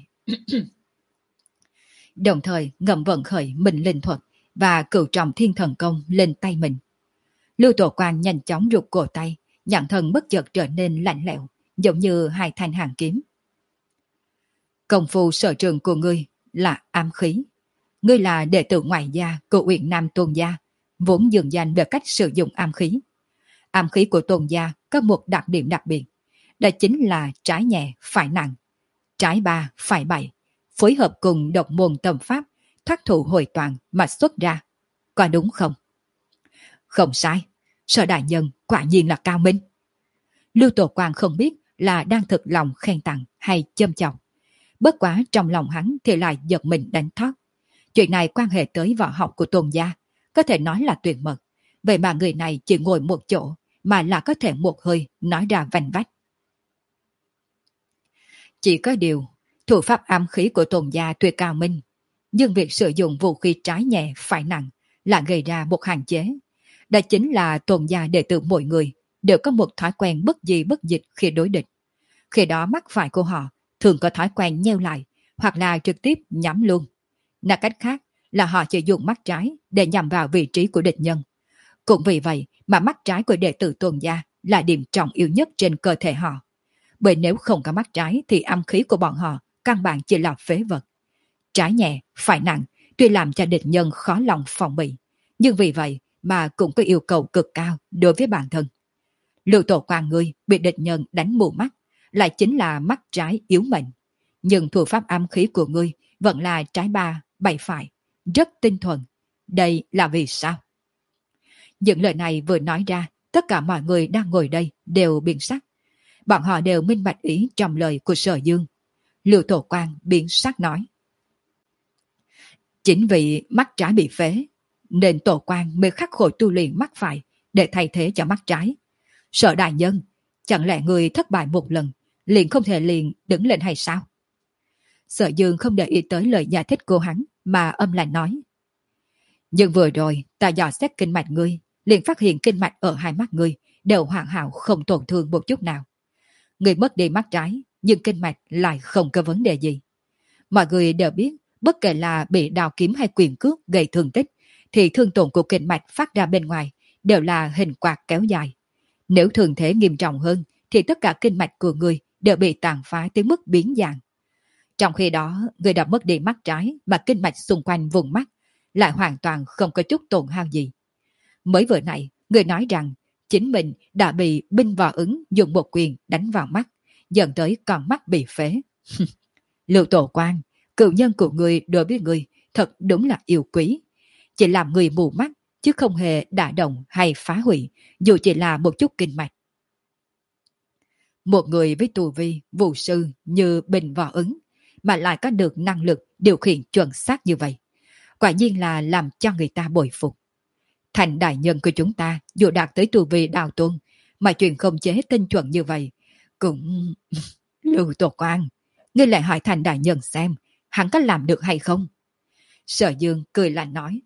đồng thời ngầm vận khởi mình linh thuật và cửu trọng thiên thần công lên tay mình. Lưu Tổ Quang nhanh chóng rụt cổ tay, nhãn thần bất chợt trở nên lạnh lẽo, giống như hai thanh hàng kiếm. Công phu sở trường của ngươi là ám khí. Ngươi là đệ tử ngoại gia của Uyển Nam Tôn gia, vốn dường danh về cách sử dụng ám khí. Ám khí của Tôn gia có một đặc điểm đặc biệt, đó chính là trái nhẹ phải nặng, trái ba phải bảy, phối hợp cùng độc môn tâm pháp, thoát thủ hồi toàn mà xuất ra. Có đúng không? Không sai, Sở đại nhân quả nhiên là cao minh. Lưu Tổ Quang không biết là đang thực lòng khen tặng hay châm chọc. Bất quá trong lòng hắn thì lại giật mình đánh thoát. Chuyện này quan hệ tới võ học của Tôn gia, có thể nói là tuyệt mật. Vậy mà người này chỉ ngồi một chỗ mà là có thể một hơi nói ra vành vách. Chỉ có điều, thủ pháp ám khí của Tôn gia tuyệt cao minh, nhưng việc sử dụng vũ khí trái nhẹ phải nặng là gây ra một hạn chế. Đó chính là Tôn gia đệ tử mỗi người đều có một thói quen bất di bất dịch khi đối địch. Khi đó mắt phải của họ thường có thói quen nheo lại hoặc là trực tiếp nhắm luôn. Nói cách khác là họ chỉ dùng mắt trái để nhằm vào vị trí của địch nhân. Cũng vì vậy mà mắt trái của đệ tử Tôn gia là điểm trọng yếu nhất trên cơ thể họ. Bởi nếu không có mắt trái thì âm khí của bọn họ căn bản chỉ là phế vật. Trái nhẹ, phải nặng, tuy làm cho địch nhân khó lòng phòng bị, nhưng vì vậy mà cũng có yêu cầu cực cao đối với bản thân. Lưu Tổ Quang ngươi bị địch nhân đánh mù mắt, lại chính là mắt trái yếu mệnh. Nhưng thủ pháp âm khí của ngươi vẫn là trái ba, bảy phải, rất tinh thuần. Đây là vì sao? Những lời này vừa nói ra, tất cả mọi người đang ngồi đây đều biến sắc. Bọn họ đều minh bạch ý trong lời của Sở Dương. Lưu Tổ Quang biến sắc nói. Chính vì mắt trái bị phế, nên Tổ Quang mới khắc khổ tu luyện mắt phải để thay thế cho mắt trái. Sở đại nhân, chẳng lẽ người thất bại một lần, liền không thể liền đứng lên hay sao? Sở Dương không để ý tới lời giải thích của hắn mà âm lạnh nói. Nhưng vừa rồi ta dò xét kinh mạch ngươi, liền phát hiện kinh mạch ở hai mắt ngươi đều hoàn hảo không tổn thương một chút nào. Ngươi mất đi mắt trái, nhưng kinh mạch lại không có vấn đề gì. Mọi người đều biết, bất kể là bị đào kiếm hay quyền cước gây thương tích, thì thương tổn của kinh mạch phát ra bên ngoài đều là hình quạt kéo dài. Nếu thường thế nghiêm trọng hơn, thì tất cả kinh mạch của ngươi đều bị tàn phá tới mức biến dạng. Trong khi đó, ngươi đã mất đi mắt trái mà kinh mạch xung quanh vùng mắt lại hoàn toàn không có chút tổn hao gì. Mới vừa nãy, người nói rằng chính mình đã bị binh võ ứng dùng một quyền đánh vào mắt, dẫn tới con mắt bị phế. Lưu Tổ Quang, cựu nhân của người đối với người thật đúng là yêu quý. Chỉ làm người mù mắt, chứ không hề đả động hay phá hủy, dù chỉ là một chút kinh mạch. Một người với tu vi, vũ sư như Bình Võ Ứng, mà lại có được năng lực điều khiển chuẩn xác như vậy, quả nhiên là làm cho người ta bội phục. Thành đại nhân của chúng ta dù đạt tới tu vi đạo tôn, mà chuyện không chế tinh chuẩn như vậy, cũng... Lưu Tổ Quang, ngươi lại hỏi Thành đại nhân xem, hắn có làm được hay không? Sở Dương cười lạnh nói.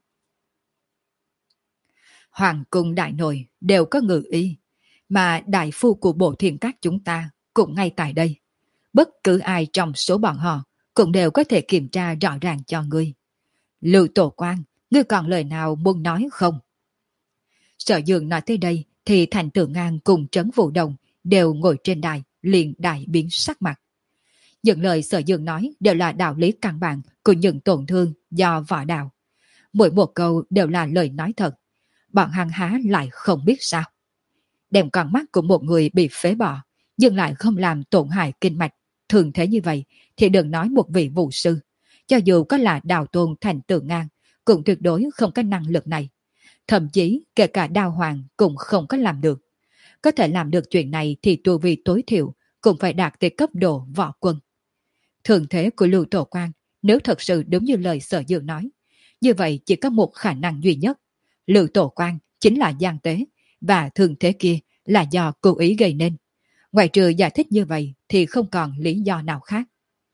Hoàng cung đại nội đều có ngự y, mà đại phu của bộ thiên các chúng ta cũng ngay tại đây. Bất cứ ai trong số bọn họ cũng đều có thể kiểm tra rõ ràng cho ngươi. Lưu Tổ Quang, ngươi còn lời nào muốn nói không? Sở Dương nói tới đây thì Thành Tử Ngang cùng Trấn Vũ Đồng đều ngồi trên đài, liền đại biến sắc mặt. Những lời Sở Dương nói đều là đạo lý căn bản của những tổn thương do võ đạo. Mỗi một câu đều là lời nói thật. Bọn hắn há lại không biết sao. Đem con mắt của một người bị phế bỏ, nhưng lại không làm tổn hại kinh mạch. Thường thế như vậy thì đừng nói một vị vũ sư. Cho dù có là Đào Tôn Thành Tử Ngang, cũng tuyệt đối không có năng lực này. Thậm chí kể cả Đao Hoàng cũng không có làm được. Có thể làm được chuyện này thì tu vi tối thiểu cũng phải đạt tới cấp độ võ quân. Thường thế của Lưu Tổ Quang, nếu thật sự đúng như lời Sở Dương nói, như vậy chỉ có một khả năng duy nhất. Lưu Tổ Quang chính là gian tế, và thường thế kia là do cố ý gây nên. Ngoài trừ giải thích như vậy thì không còn lý do nào khác.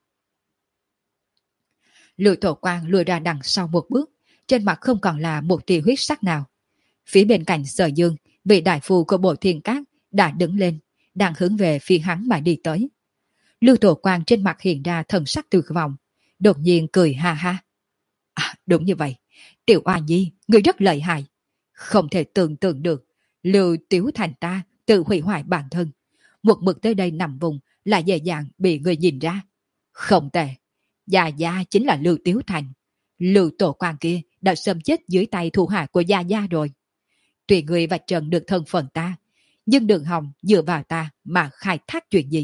Lưu Tổ Quang lùi ra đằng sau một bước, trên mặt không còn là một tia huyết sắc nào. Phía bên cạnh Sở Dương, vị đại phu của Bộ Thiên Cát đã đứng lên, đang hướng về phía hắn mà đi tới. Lưu Tổ Quang trên mặt hiện ra thần sắc tuyệt vọng, đột nhiên cười ha ha. À, đúng như vậy, Tiểu Oa Nhi, người rất lợi hại. Không thể tưởng tượng được, Lưu Tiếu Thành ta tự hủy hoại bản thân. Một mực tới đây nằm vùng là dễ dàng bị người nhìn ra. Không tệ, Gia Gia chính là Lưu Tiếu Thành. Lưu Tổ Quang kia đã sớm chết dưới tay thủ hạ của Gia Gia rồi. Tùy người và trần được thân phận ta, nhưng đừng hòng dựa vào ta mà khai thác chuyện gì.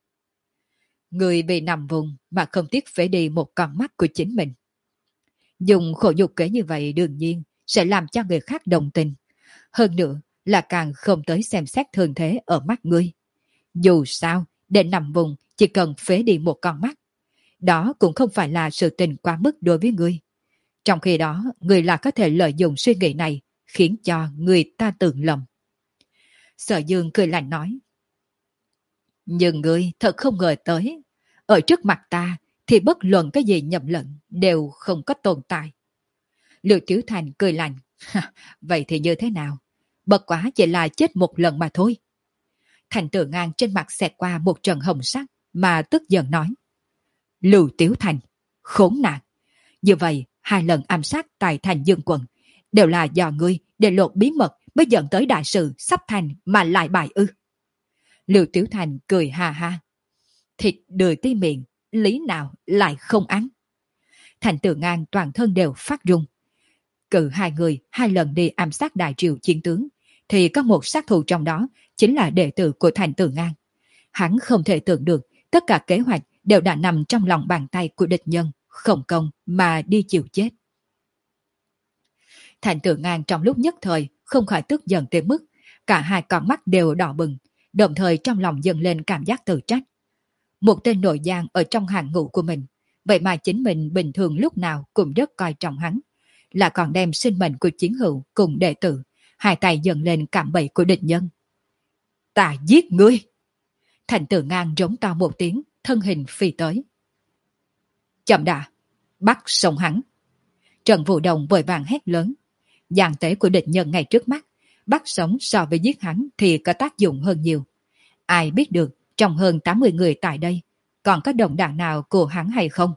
Người bị nằm vùng mà không tiếc phế đi một con mắt của chính mình. Dùng khổ nhục kế như vậy đương nhiên sẽ làm cho người khác đồng tình. Hơn nữa là càng không tới xem xét thường thế ở mắt ngươi. Dù sao, để nằm vùng chỉ cần phế đi một con mắt. Đó cũng không phải là sự tình quá mức đối với ngươi. Trong khi đó, ngươi là có thể lợi dụng suy nghĩ này khiến cho người ta tưởng lầm. Sở Dương cười lạnh nói. Nhưng ngươi thật không ngờ tới. Ở trước mặt ta thì bất luận cái gì nhầm lẫn đều không có tồn tại. Lưu Tiếu Thành cười lạnh. Vậy thì như thế nào? Bất quá chỉ là chết một lần mà thôi. Thành Tử Ngang trên mặt xẹt qua một trận hồng sắc mà tức giận nói. Lưu Tiếu Thành, khốn nạn. Như vậy, hai lần ám sát tại thành Dương Quận đều là do ngươi để lộ bí mật mới dẫn tới đại sự sắp thành mà lại bại ư. Lưu Tiếu Thành cười ha ha. Thịt đười tí miệng, lý nào lại không ăn. Thành Tử Ngang toàn thân đều phát run. Cự hai người hai lần đi ám sát đại triều chiến tướng, thì có một sát thủ trong đó chính là đệ tử của Thành Tử Ngang. Hắn không thể tưởng được tất cả kế hoạch đều đã nằm trong lòng bàn tay của địch nhân, không công mà đi chịu chết. Thành Tử Ngang trong lúc nhất thời không khỏi tức giận tới mức cả hai con mắt đều đỏ bừng, đồng thời trong lòng dâng lên cảm giác tự trách. Một tên nội giang ở trong hàng ngũ của mình, vậy mà chính mình bình thường lúc nào cũng rất coi trọng hắn, là còn đem sinh mệnh của chiến hữu cùng đệ tử, hai tay dâng lên cạm bẫy của địch nhân. Ta giết ngươi! Thành Tử Ngang rống to một tiếng, thân hình phi tới. Chậm đã, bắt sống hắn. Trần Vũ Đồng vội vàng hét lớn. Giàn tế của địch nhân ngay trước mắt, bắt sống so với giết hắn thì có tác dụng hơn nhiều. Ai biết được trong hơn tám mươi người tại đây còn có đồng đảng nào của hắn hay không?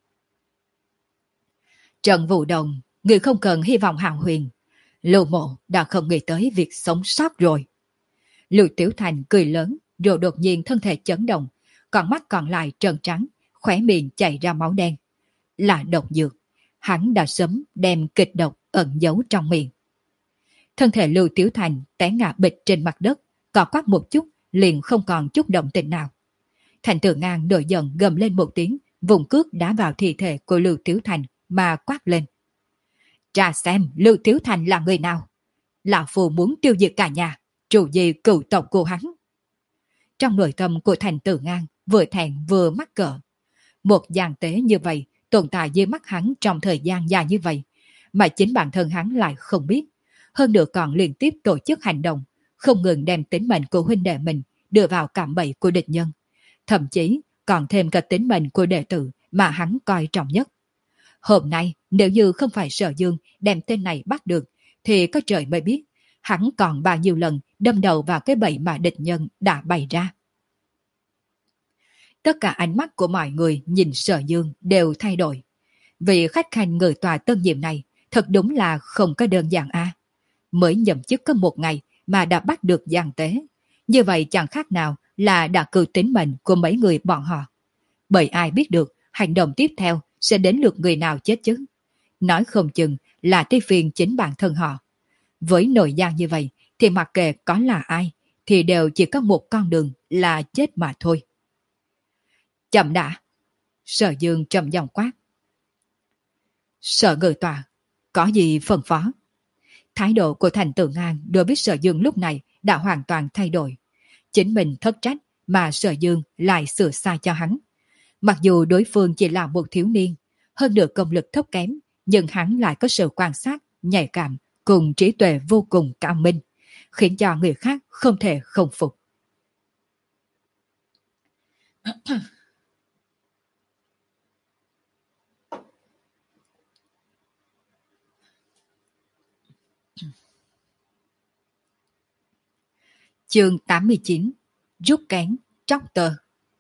Trần Vũ Đồng, người không cần hy vọng hào huyền. Lưu Mộ đã không nghĩ tới việc sống sót rồi. Lưu Tiểu Thành cười lớn, rồi đột nhiên thân thể chấn động, con mắt còn lại trơn trắng, khóe miệng chảy ra máu đen. Là độc dược, hắn đã sớm đem kịch độc ẩn giấu trong miệng. Thân thể Lưu Tiểu Thành té ngã bịch trên mặt đất, cọ quắp một chút, liền không còn chút động tình nào. Thành Tử Ngang nổi giận gầm lên một tiếng, vùng cước đá vào thi thể của Lưu Tiểu Thành mà quát lên. Tra xem Lưu Tiểu Thành là người nào? Lão Phu muốn tiêu diệt cả nhà, trụ gì cửu tộc của hắn. Trong nội tâm của Thành Tử Ngang vừa thẹn vừa mắc cỡ. Một gian tế như vậy tồn tại dưới mắt hắn trong thời gian dài như vậy, mà chính bản thân hắn lại không biết. Hơn nữa còn liên tiếp tổ chức hành động, không ngừng đem tính mệnh của huynh đệ mình đưa vào cạm bẫy của địch nhân. Thậm chí còn thêm cả tính mệnh của đệ tử mà hắn coi trọng nhất. Hôm nay nếu như không phải Sở Dương đem tên này bắt được, thì có trời mới biết hắn còn bao nhiêu lần đâm đầu vào cái bẫy mà địch nhân đã bày ra. Tất cả ánh mắt của mọi người nhìn Sở Dương đều thay đổi. Vì khách khanh người tòa tân nhiệm này thật đúng là không có đơn giản a. Mới nhậm chức có một ngày mà đã bắt được gian tế. Như vậy chẳng khác nào là đã cử tính mệnh của mấy người bọn họ. Bởi ai biết được hành động tiếp theo sẽ đến lượt người nào chết chứ. Nói không chừng là tới phiền chính bản thân họ. Với nội gian như vậy thì mặc kệ có là ai thì đều chỉ có một con đường là chết mà thôi. Chậm đã. Sở Dương trầm giọng quát. Sở Ngự Tọa, có gì phân phó? Thái độ của Thành Tử Ngang đối với Sở Dương lúc này đã hoàn toàn thay đổi. Chính mình thất trách mà Sở Dương lại sửa sai cho hắn. Mặc dù đối phương chỉ là một thiếu niên, hơn được công lực thấp kém, nhưng hắn lại có sự quan sát, nhạy cảm cùng trí tuệ vô cùng cao minh, khiến cho người khác không thể không phục. Chương tám mươi chín. Rút kén, tróc tơ.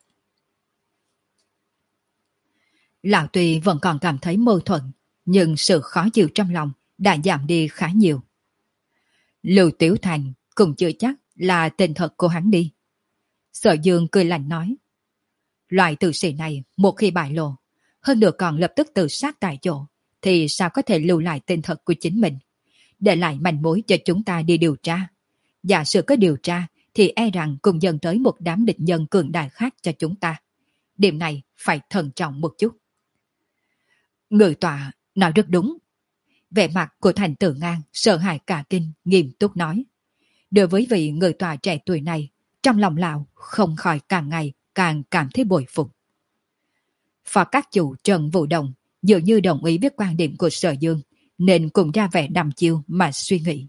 Lão Tùy vẫn còn cảm thấy mâu thuẫn, nhưng sự khó chịu trong lòng đã giảm đi khá nhiều. Lưu Tiểu Thành cũng chưa chắc là tên thật của hắn đi. Sở Dương cười lạnh nói. Loại tử sĩ này một khi bại lộ, hơn nữa còn lập tức tự sát tại chỗ, thì sao có thể lưu lại tên thật của chính mình, để lại manh mối cho chúng ta đi điều tra. Giả sử có điều tra thì e rằng cùng dần tới một đám địch nhân cường đại khác cho chúng ta. Điểm này phải thận trọng một chút. Người tọa nói rất đúng. Vẻ mặt của Thành Tử Ngang sợ hãi cả kinh, nghiêm túc nói. Đối với vị người tọa trẻ tuổi này, trong lòng lão không khỏi càng ngày càng cảm thấy bội phục. Phó các chủ Trần Vũ Đồng dường như đồng ý với quan điểm của Sở Dương, nên cùng ra vẻ đăm chiêu mà suy nghĩ.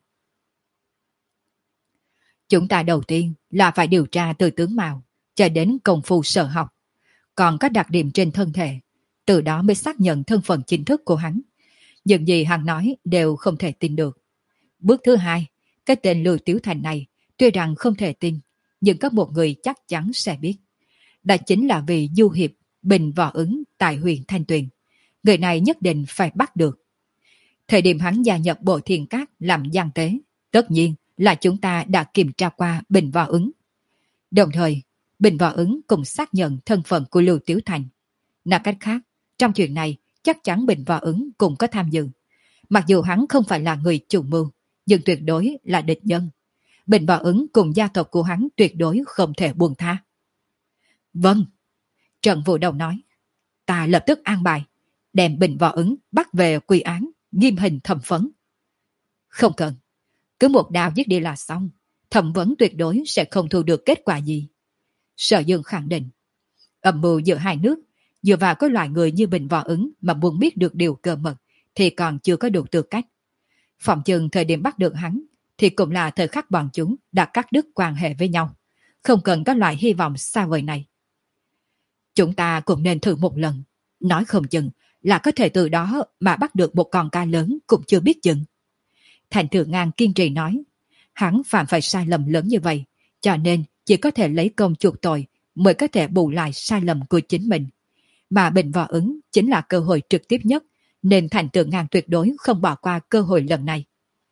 Chúng ta đầu tiên là phải điều tra từ tướng mạo cho đến công phu sở học, còn các đặc điểm trên thân thể, từ đó mới xác nhận thân phận chính thức của hắn. Những gì hắn nói đều không thể tin được. Bước thứ hai, cái tên Lưu Tiểu Thành này tuy rằng không thể tin, nhưng có một người chắc chắn sẽ biết. Đó chính là vị du hiệp Bình Võ Ứng tại huyện Thanh Tuyền. Người này nhất định phải bắt được. Thời điểm hắn gia nhập Bộ Thiên Cát làm gian tế, tất nhiên là chúng ta đã kiểm tra qua Bình Võ Ứng. Đồng thời, Bình Võ Ứng cũng xác nhận thân phận của Lưu Tiểu Thành. Nói cách khác, trong chuyện này chắc chắn Bình Võ Ứng cũng có tham dự. Mặc dù hắn không phải là người chủ mưu, nhưng tuyệt đối là địch nhân. Bình Võ Ứng cùng gia tộc của hắn tuyệt đối không thể buông tha. Vâng, Trần Vũ Đồng nói. Ta lập tức an bài, đem Bình Võ Ứng bắt về quy án, nghiêm hình thẩm vấn. Không cần, cứ một đao giết đi là xong, thẩm vấn tuyệt đối sẽ không thu được kết quả gì. Sở Dương khẳng định. Âm mưu giữa hai nước, dựa vào cái loại người như Bình Võ Ứng mà muốn biết được điều cơ mật thì còn chưa có đủ tư cách. Phòng chừng thời điểm bắt được hắn thì cũng là thời khắc bọn chúng đã cắt đứt quan hệ với nhau, không cần các loại hy vọng xa vời này. Chúng ta cũng nên thử một lần, nói không chừng là có thể từ đó mà bắt được một con cá lớn cũng chưa biết chừng. Thành Tử Ngang kiên trì nói, hắn phạm phải sai lầm lớn như vậy, cho nên chỉ có thể lấy công chuộc tội mới có thể bù lại sai lầm của chính mình. Mà Bình Võ Ứng chính là cơ hội trực tiếp nhất, nên Thành Tử Ngang tuyệt đối không bỏ qua cơ hội lần này.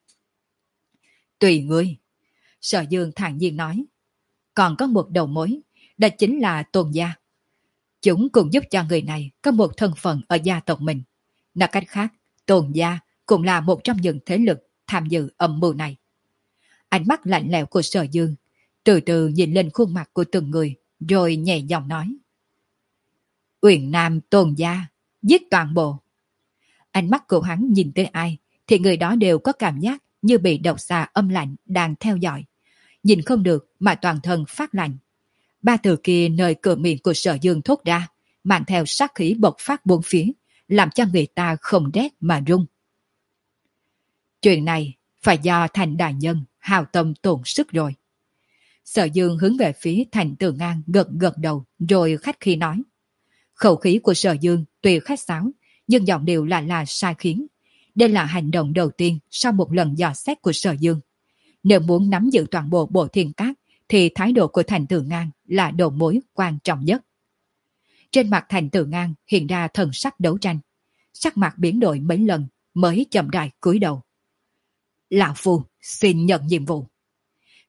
Tùy ngươi, Sở Dương thản nhiên nói. Còn có một đầu mối, đó chính là Tôn gia. Chúng cũng giúp cho người này có một thân phận ở gia tộc mình. Nói cách khác, Tôn gia cũng là một trong những thế lực tham dự âm mưu này. Ánh mắt lạnh lẽo của Sở Dương từ từ nhìn lên khuôn mặt của từng người, rồi nhẹ giọng nói. Uyển Nam Tôn gia, giết toàn bộ. Ánh mắt của hắn nhìn tới ai thì người đó đều có cảm giác như bị độc xà âm lạnh đang theo dõi. Nhìn không được mà toàn thân phát lạnh. Ba từ kia nơi cửa miệng của Sở Dương thốt ra, mang theo sát khí bộc phát bốn phía, làm cho người ta không rét mà run. Chuyện này phải do Thành đại nhân hào tâm tổn sức rồi. Sở Dương hướng về phía Thành Tử Ngang gật gật đầu rồi khách khí nói. Khẩu khí của Sở Dương tuy khách sáo, nhưng giọng điệu là là sai khiến. Đây là hành động đầu tiên sau một lần dò xét của Sở Dương. Nếu muốn nắm giữ toàn bộ Bộ Thiên Cát thì thái độ của Thành Tử Ngang là đầu mối quan trọng nhất. Trên mặt Thành Tử Ngang hiện ra thần sắc đấu tranh. Sắc mặt biến đổi mấy lần mới chậm rãi cúi đầu. Lão Phu xin nhận nhiệm vụ.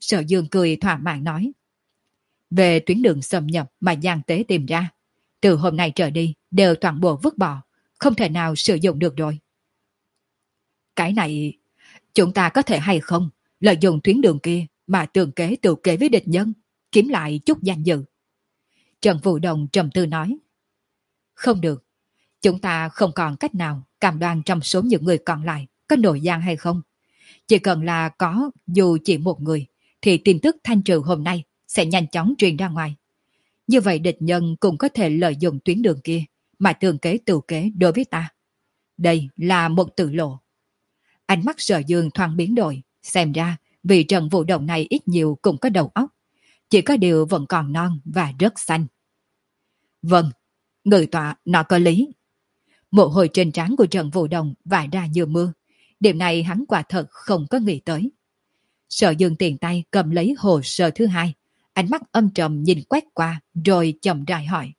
Sở Dương cười thỏa mãn nói. Về tuyến đường xâm nhập mà Giang Tế tìm ra, từ hôm nay trở đi đều toàn bộ vứt bỏ, không thể nào sử dụng được rồi. Cái này, chúng ta có thể hay không lợi dụng tuyến đường kia mà tường kế tự kế với địch nhân, kiếm lại chút danh dự. Trần Vũ Đồng trầm tư nói. Không được, chúng ta không còn cách nào cam đoan trong số những người còn lại có nội gian hay không. Chỉ cần là có dù chỉ một người, thì tin tức thanh trừ hôm nay sẽ nhanh chóng truyền ra ngoài. Như vậy địch nhân cũng có thể lợi dụng tuyến đường kia mà tường kế tự kế đối với ta. Đây là một tự lộ. Ánh mắt Sở Dương thoáng biến đổi, xem ra vì Trần Vũ Đồng này ít nhiều cũng có đầu óc, chỉ có điều vẫn còn non và rất xanh. Vâng, người tọa nó có lý. Mồ hôi trên trán của Trần Vũ Đồng vãi ra như mưa. Điểm này hắn quả thật không có nghĩ tới. Sở Dương tiền tay cầm lấy hồ sơ thứ hai, ánh mắt âm trầm nhìn quét qua rồi chậm rãi hỏi.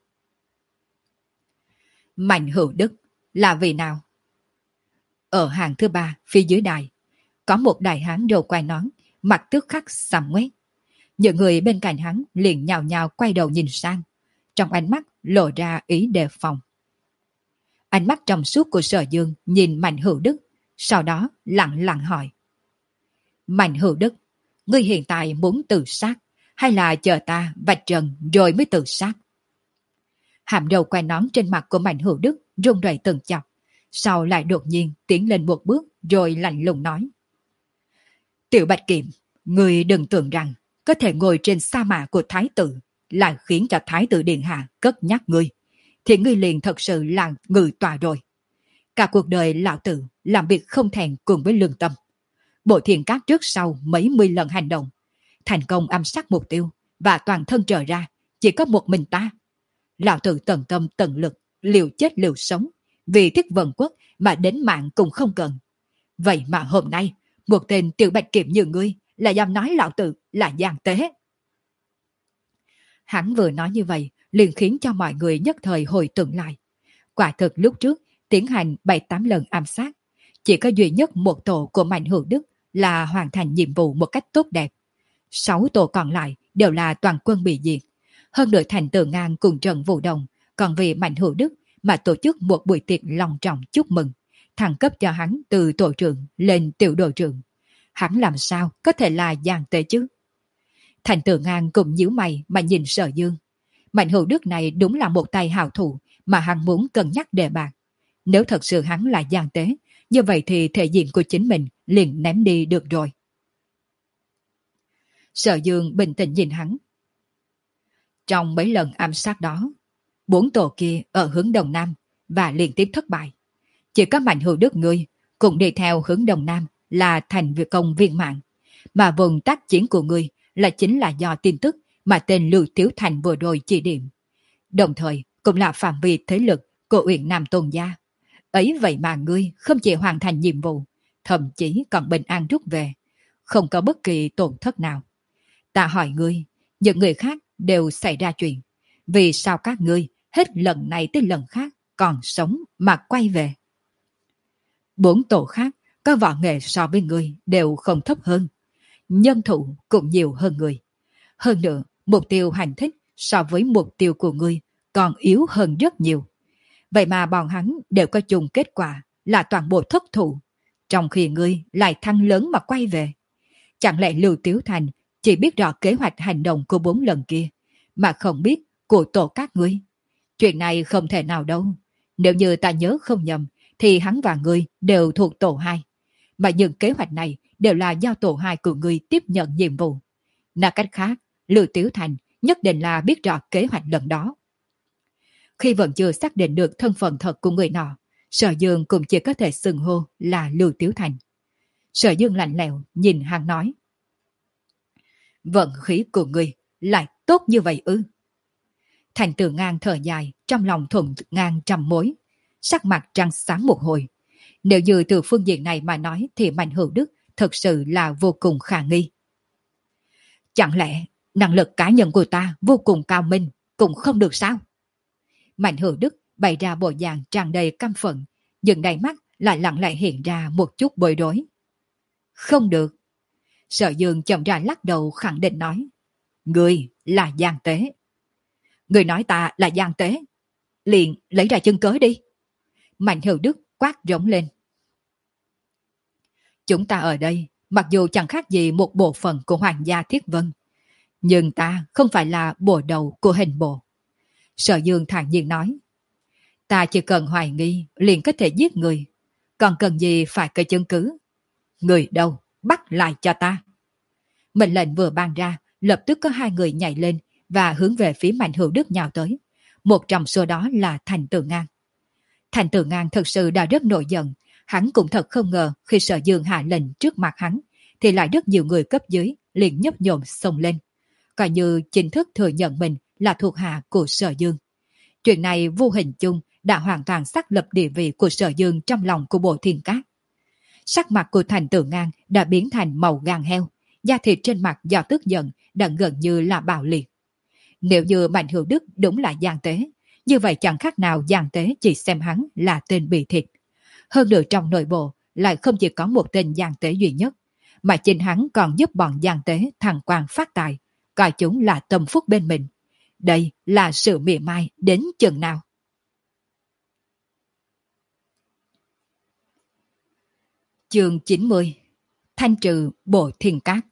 Mạnh Hữu Đức là vì nào? Ở hàng thứ ba phía dưới đài, có một đại hán đầu quai nón, mặt tức khắc sầm ngoét. Những người bên cạnh hắn liền nhào nhào quay đầu nhìn sang, trong ánh mắt lộ ra ý đề phòng. Ánh mắt trong suốt của Sở Dương nhìn Mạnh Hữu Đức, sau đó lặng lặng hỏi. Mạnh Hữu Đức, ngươi hiện tại muốn tự sát, hay là chờ ta vạch trần rồi mới tự sát? Hàm đầu quai nón trên mặt của Mạnh Hữu Đức run rẩy từng chọc, sau lại đột nhiên tiến lên một bước rồi lạnh lùng nói. Tiểu Bạch Kiệm, ngươi đừng tưởng rằng có thể ngồi trên sa mã của Thái tử lại khiến cho Thái tử Điện Hạ cất nhắc ngươi, thì ngươi liền thật sự là ngự tòa rồi. Cả cuộc đời lão tử làm việc không thèn cùng với lương tâm. Bộ thiền cát trước sau mấy mươi lần hành động, thành công ám sát mục tiêu và toàn thân trở ra chỉ có một mình ta. Lão tử tận tâm tận lực, liều chết liều sống, vì Thiết Vân Quốc mà đến mạng cũng không cần. Vậy mà hôm nay, một tên Tiểu Bạch Kiệm như ngươi là dám nói lão tử là gian tế. Hắn vừa nói như vậy, liền khiến cho mọi người nhất thời hồi tưởng lại. Quả thực lúc trước, tiến hành bảy tám lần ám sát, chỉ có duy nhất một tổ của Mạnh Hữu Đức là hoàn thành nhiệm vụ một cách tốt đẹp. Sáu tổ còn lại đều là toàn quân bị diệt. Hơn nữa Thành Tử Ngang cùng Trần Vũ Đồng còn vì Mạnh Hữu Đức mà tổ chức một buổi tiệc long trọng chúc mừng, thăng cấp cho hắn từ tổ trưởng lên tiểu đội trưởng. Hắn làm sao có thể là gian tế chứ? Thành Tử Ngang cũng nhíu mày mà nhìn Sở Dương. Mạnh Hữu Đức này đúng là một tay hào thủ mà hắn muốn cân nhắc đề bạc. Nếu thật sự hắn là gian tế, như vậy thì thể diện của chính mình liền ném đi được rồi. Sở Dương bình tĩnh nhìn hắn. Trong mấy lần ám sát đó, bốn tổ kia ở hướng Đông Nam và liên tiếp thất bại. Chỉ có Mạnh Hữu Đức ngươi cũng đi theo hướng Đông Nam là thành việc công viên mạng, mà vùng tác chiến của ngươi là chính là do tin tức mà tên Lưu Tiếu Thành vừa rồi chỉ điểm. Đồng thời cũng là phạm vi thế lực của Uyển Nam Tôn Gia. Ấy vậy mà ngươi không chỉ hoàn thành nhiệm vụ, thậm chí còn bình an rút về, không có bất kỳ tổn thất nào. Ta hỏi ngươi, những người khác đều xảy ra chuyện, vì sao các ngươi hết lần này tới lần khác còn sống mà quay về? Bốn tổ khác có võ nghệ so với ngươi đều không thấp hơn, nhân thủ cũng nhiều hơn người. Hơn nữa, mục tiêu hành thích so với mục tiêu của ngươi còn yếu hơn rất nhiều. Vậy mà bọn hắn đều có chung kết quả là toàn bộ thất thủ, trong khi ngươi lại thăng lớn mà quay về. Chẳng lẽ Lưu Tiếu Thành chỉ biết rõ kế hoạch hành động của bốn lần kia, mà không biết của tổ các ngươi? Chuyện này không thể nào đâu. Nếu như ta nhớ không nhầm, thì hắn và ngươi đều thuộc tổ hai. Mà những kế hoạch này đều là do tổ hai của ngươi tiếp nhận nhiệm vụ. Nói cách khác, Lưu Tiếu Thành nhất định là biết rõ kế hoạch lần đó. Khi vẫn chưa xác định được thân phận thật của người nọ, Sở Dương cũng chỉ có thể xưng hô là Lưu Tiếu Thành. Sở Dương lạnh lẽo nhìn hắn nói. Vận khí của ngươi lại tốt như vậy ư? Thành Tử Ngang thở dài, trong lòng thuận ngang trăm mối, sắc mặt trăng sáng một hồi. Nếu như từ phương diện này mà nói thì Mạnh Hữu Đức thật sự là vô cùng khả nghi. Chẳng lẽ năng lực cá nhân của ta vô cùng cao minh cũng không được sao? Mạnh Hữu Đức bày ra bộ dạng tràn đầy căm phẫn, nhưng đáy mắt lại lặng lẽ hiện ra một chút bối rối. Không được. Sở Dương chậm rãi lắc đầu khẳng định nói, người là gian tế. Người nói ta là gian tế, liền lấy ra chứng cớ đi. Mạnh Hữu Đức quát rống lên. Chúng ta ở đây, mặc dù chẳng khác gì một bộ phận của Hoàng gia Thiết Vân, nhưng ta không phải là bộ đầu của hình bộ. Sở Dương thản nhiên nói, ta chỉ cần hoài nghi liền có thể giết người, còn cần gì phải có chứng cứ. Người đâu, bắt lại cho ta. Mệnh lệnh vừa ban ra, lập tức có hai người nhảy lên và hướng về phía Mạnh Hữu Đức nhào tới. Một trong số đó là Thành Tử Ngang. Thành Tử Ngang thực sự đã rất nổi giận. Hắn cũng thật không ngờ khi Sở Dương hạ lệnh trước mặt hắn, thì lại rất nhiều người cấp dưới liền nhấp nhổm xông lên, coi như chính thức thừa nhận mình là thuộc hạ của Sở Dương. Chuyện này vô hình chung đã hoàn toàn xác lập địa vị của Sở Dương trong lòng của Bộ Thiên Cát. Sắc mặt của Thành Tử Ngang đã biến thành màu gan heo, da thịt trên mặt do tức giận đã gần như là bạo liệt. Nếu như Mạnh Hữu Đức đúng là gian tế, như vậy chẳng khác nào gian tế chỉ xem hắn là tên bị thịt. Hơn nữa trong nội bộ lại không chỉ có một tên gian tế duy nhất, mà chính hắn còn giúp bọn gian tế thăng quan phát tài, coi chúng là tâm phúc bên mình. Đây là sự mỉa mai đến chừng nào. Chương chín mươi. Thanh trừ Bộ Thiên Cát.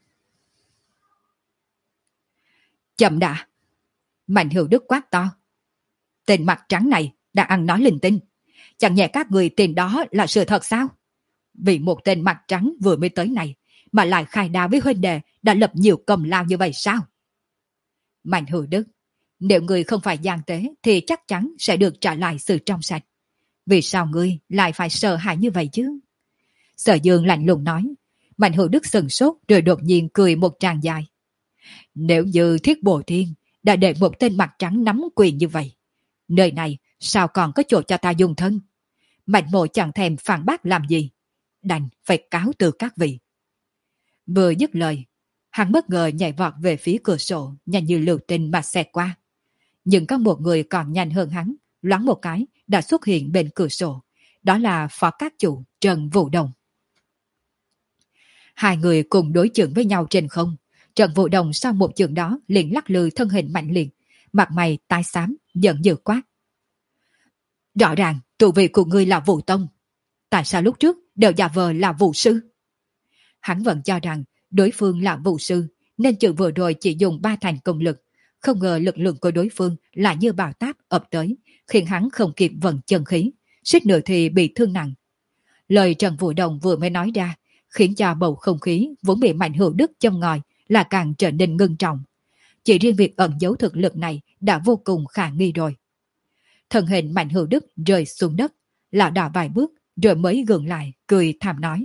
Chậm đã. Mạnh Hữu Đức quát to. Tên mặt trắng này đã ăn nói linh tinh. Chẳng nhẽ các người tin đó là sự thật sao? Vì một tên mặt trắng vừa mới tới này mà lại khai đao với huynh đệ đã lập nhiều công lao như vậy sao? Mạnh Hữu Đức, nếu người không phải gian tế thì chắc chắn sẽ được trả lại sự trong sạch. Vì sao ngươi lại phải sợ hãi như vậy chứ? Sở Dương lạnh lùng nói. Mạnh Hữu Đức sừng sốt rồi đột nhiên cười một tràng dài. Nếu như Thiết Bồ Thiên đã để một tên mặt trắng nắm quyền như vậy, nơi này sao còn có chỗ cho ta dùng thân? Mạnh Mộ chẳng thèm phản bác làm gì, đành phải cáo từ các vị. Vừa dứt lời, hắn bất ngờ nhảy vọt về phía cửa sổ, nhanh như lưu tinh mà xẹt qua. Nhưng có một người còn nhanh hơn hắn, loáng một cái đã xuất hiện bên cửa sổ. Đó là phó các chủ Trần Vũ Đồng. Hai người cùng đối chưởng với nhau trên không. Trần Vũ Đồng sau một chưởng đó liền lắc lư thân hình mạnh liệt, mặt mày tái xám, giận dữ quát. Rõ ràng tụ vị của ngươi là Vũ Tông, tại sao lúc trước đều giả vờ là Vũ Sư? Hắn vẫn cho rằng đối phương là Vũ Sư, nên chừng vừa rồi chỉ dùng ba thành công lực, không ngờ lực lượng của đối phương lại như bão táp ập tới, khiến hắn không kịp vận chân khí, suýt nữa thì bị thương nặng. Lời Trần Vũ Đồng vừa mới nói ra, khiến cho bầu không khí vốn bị Mạnh Hữu Đức châm ngòi là càng trở nên ngưng trọng. Chỉ riêng việc ẩn giấu thực lực này đã vô cùng khả nghi rồi. Thân hình Mạnh Hữu Đức rơi xuống đất, lảo đảo vài bước rồi mới gượng lại, cười thảm nói.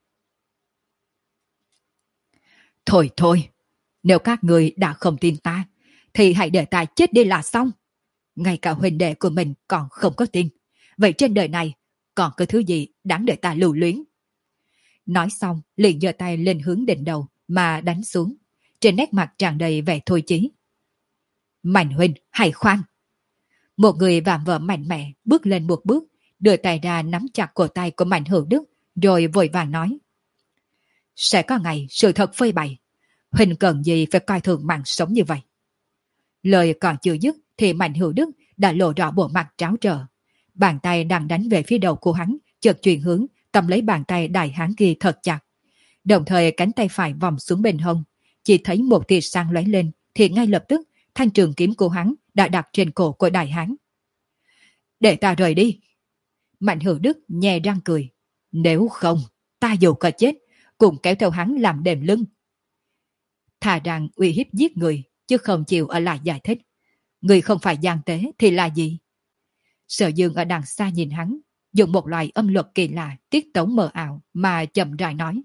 Thôi thôi, nếu các người đã không tin ta, thì hãy để ta chết đi là xong. Ngay cả huynh đệ của mình còn không có tin. Vậy trên đời này còn có thứ gì đáng để ta lưu luyến? Nói xong, liền giơ tay lên hướng đỉnh đầu mà đánh xuống. Trên nét mặt tràn đầy vẻ thôi chí. Mạnh huynh, hãy khoan. Một người vạm vỡ mạnh mẽ bước lên một bước, đưa tay ra nắm chặt cổ tay của Mạnh Hữu Đức, rồi vội vàng nói. Sẽ có ngày sự thật phơi bày. Huynh cần gì phải coi thường mạng sống như vậy? Lời còn chưa dứt thì Mạnh Hữu Đức đã lộ rõ bộ mặt tráo trở. Bàn tay đang đánh về phía đầu của hắn, chợt chuyển hướng, cầm lấy bàn tay đại hán kia thật chặt. Đồng thời cánh tay phải vòng xuống bên hông, chỉ thấy một tia sáng lóe lên, thì ngay lập tức thanh trường kiếm của hắn đã đặt trên cổ của đại hán. Để ta rời đi. Mạnh Hữu Đức nhè răng cười. Nếu không, ta dù có chết, cùng kéo theo hắn làm đệm lưng. Thà rằng uy hiếp giết người, chứ không chịu ở lại giải thích. Người không phải gian tế thì là gì? Sở Dương ở đằng xa nhìn hắn, dùng một loại âm luật kỳ lạ, tiết tấu mờ ảo mà chậm rãi nói.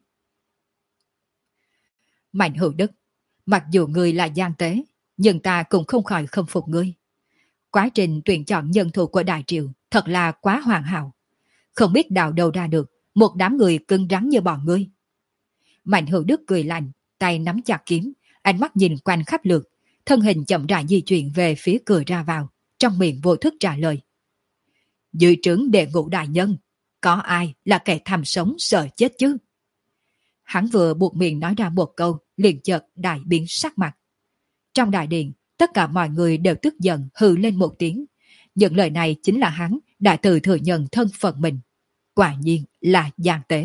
Mạnh Hữu Đức, mặc dù ngươi là gian tế, nhưng ta cũng không khỏi khâm phục ngươi. Quá trình tuyển chọn nhân thủ của Đại Triều thật là quá hoàn hảo. Không biết đào đâu ra được một đám người cứng rắn như bọn ngươi. Mạnh Hữu Đức cười lạnh, tay nắm chặt kiếm, ánh mắt nhìn quanh khắp lượt, thân hình chậm rãi di chuyển về phía cửa ra vào, trong miệng vô thức trả lời. Dưới trướng đệ ngũ đại nhân, có ai là kẻ tham sống sợ chết chứ? Hắn vừa buộc miệng nói ra một câu, liền chợt đại biến sắc mặt. Trong đại điện, tất cả mọi người đều tức giận hừ lên một tiếng. Những lời này chính là hắn đã tự thừa nhận thân phận mình. Quả nhiên là gian tế.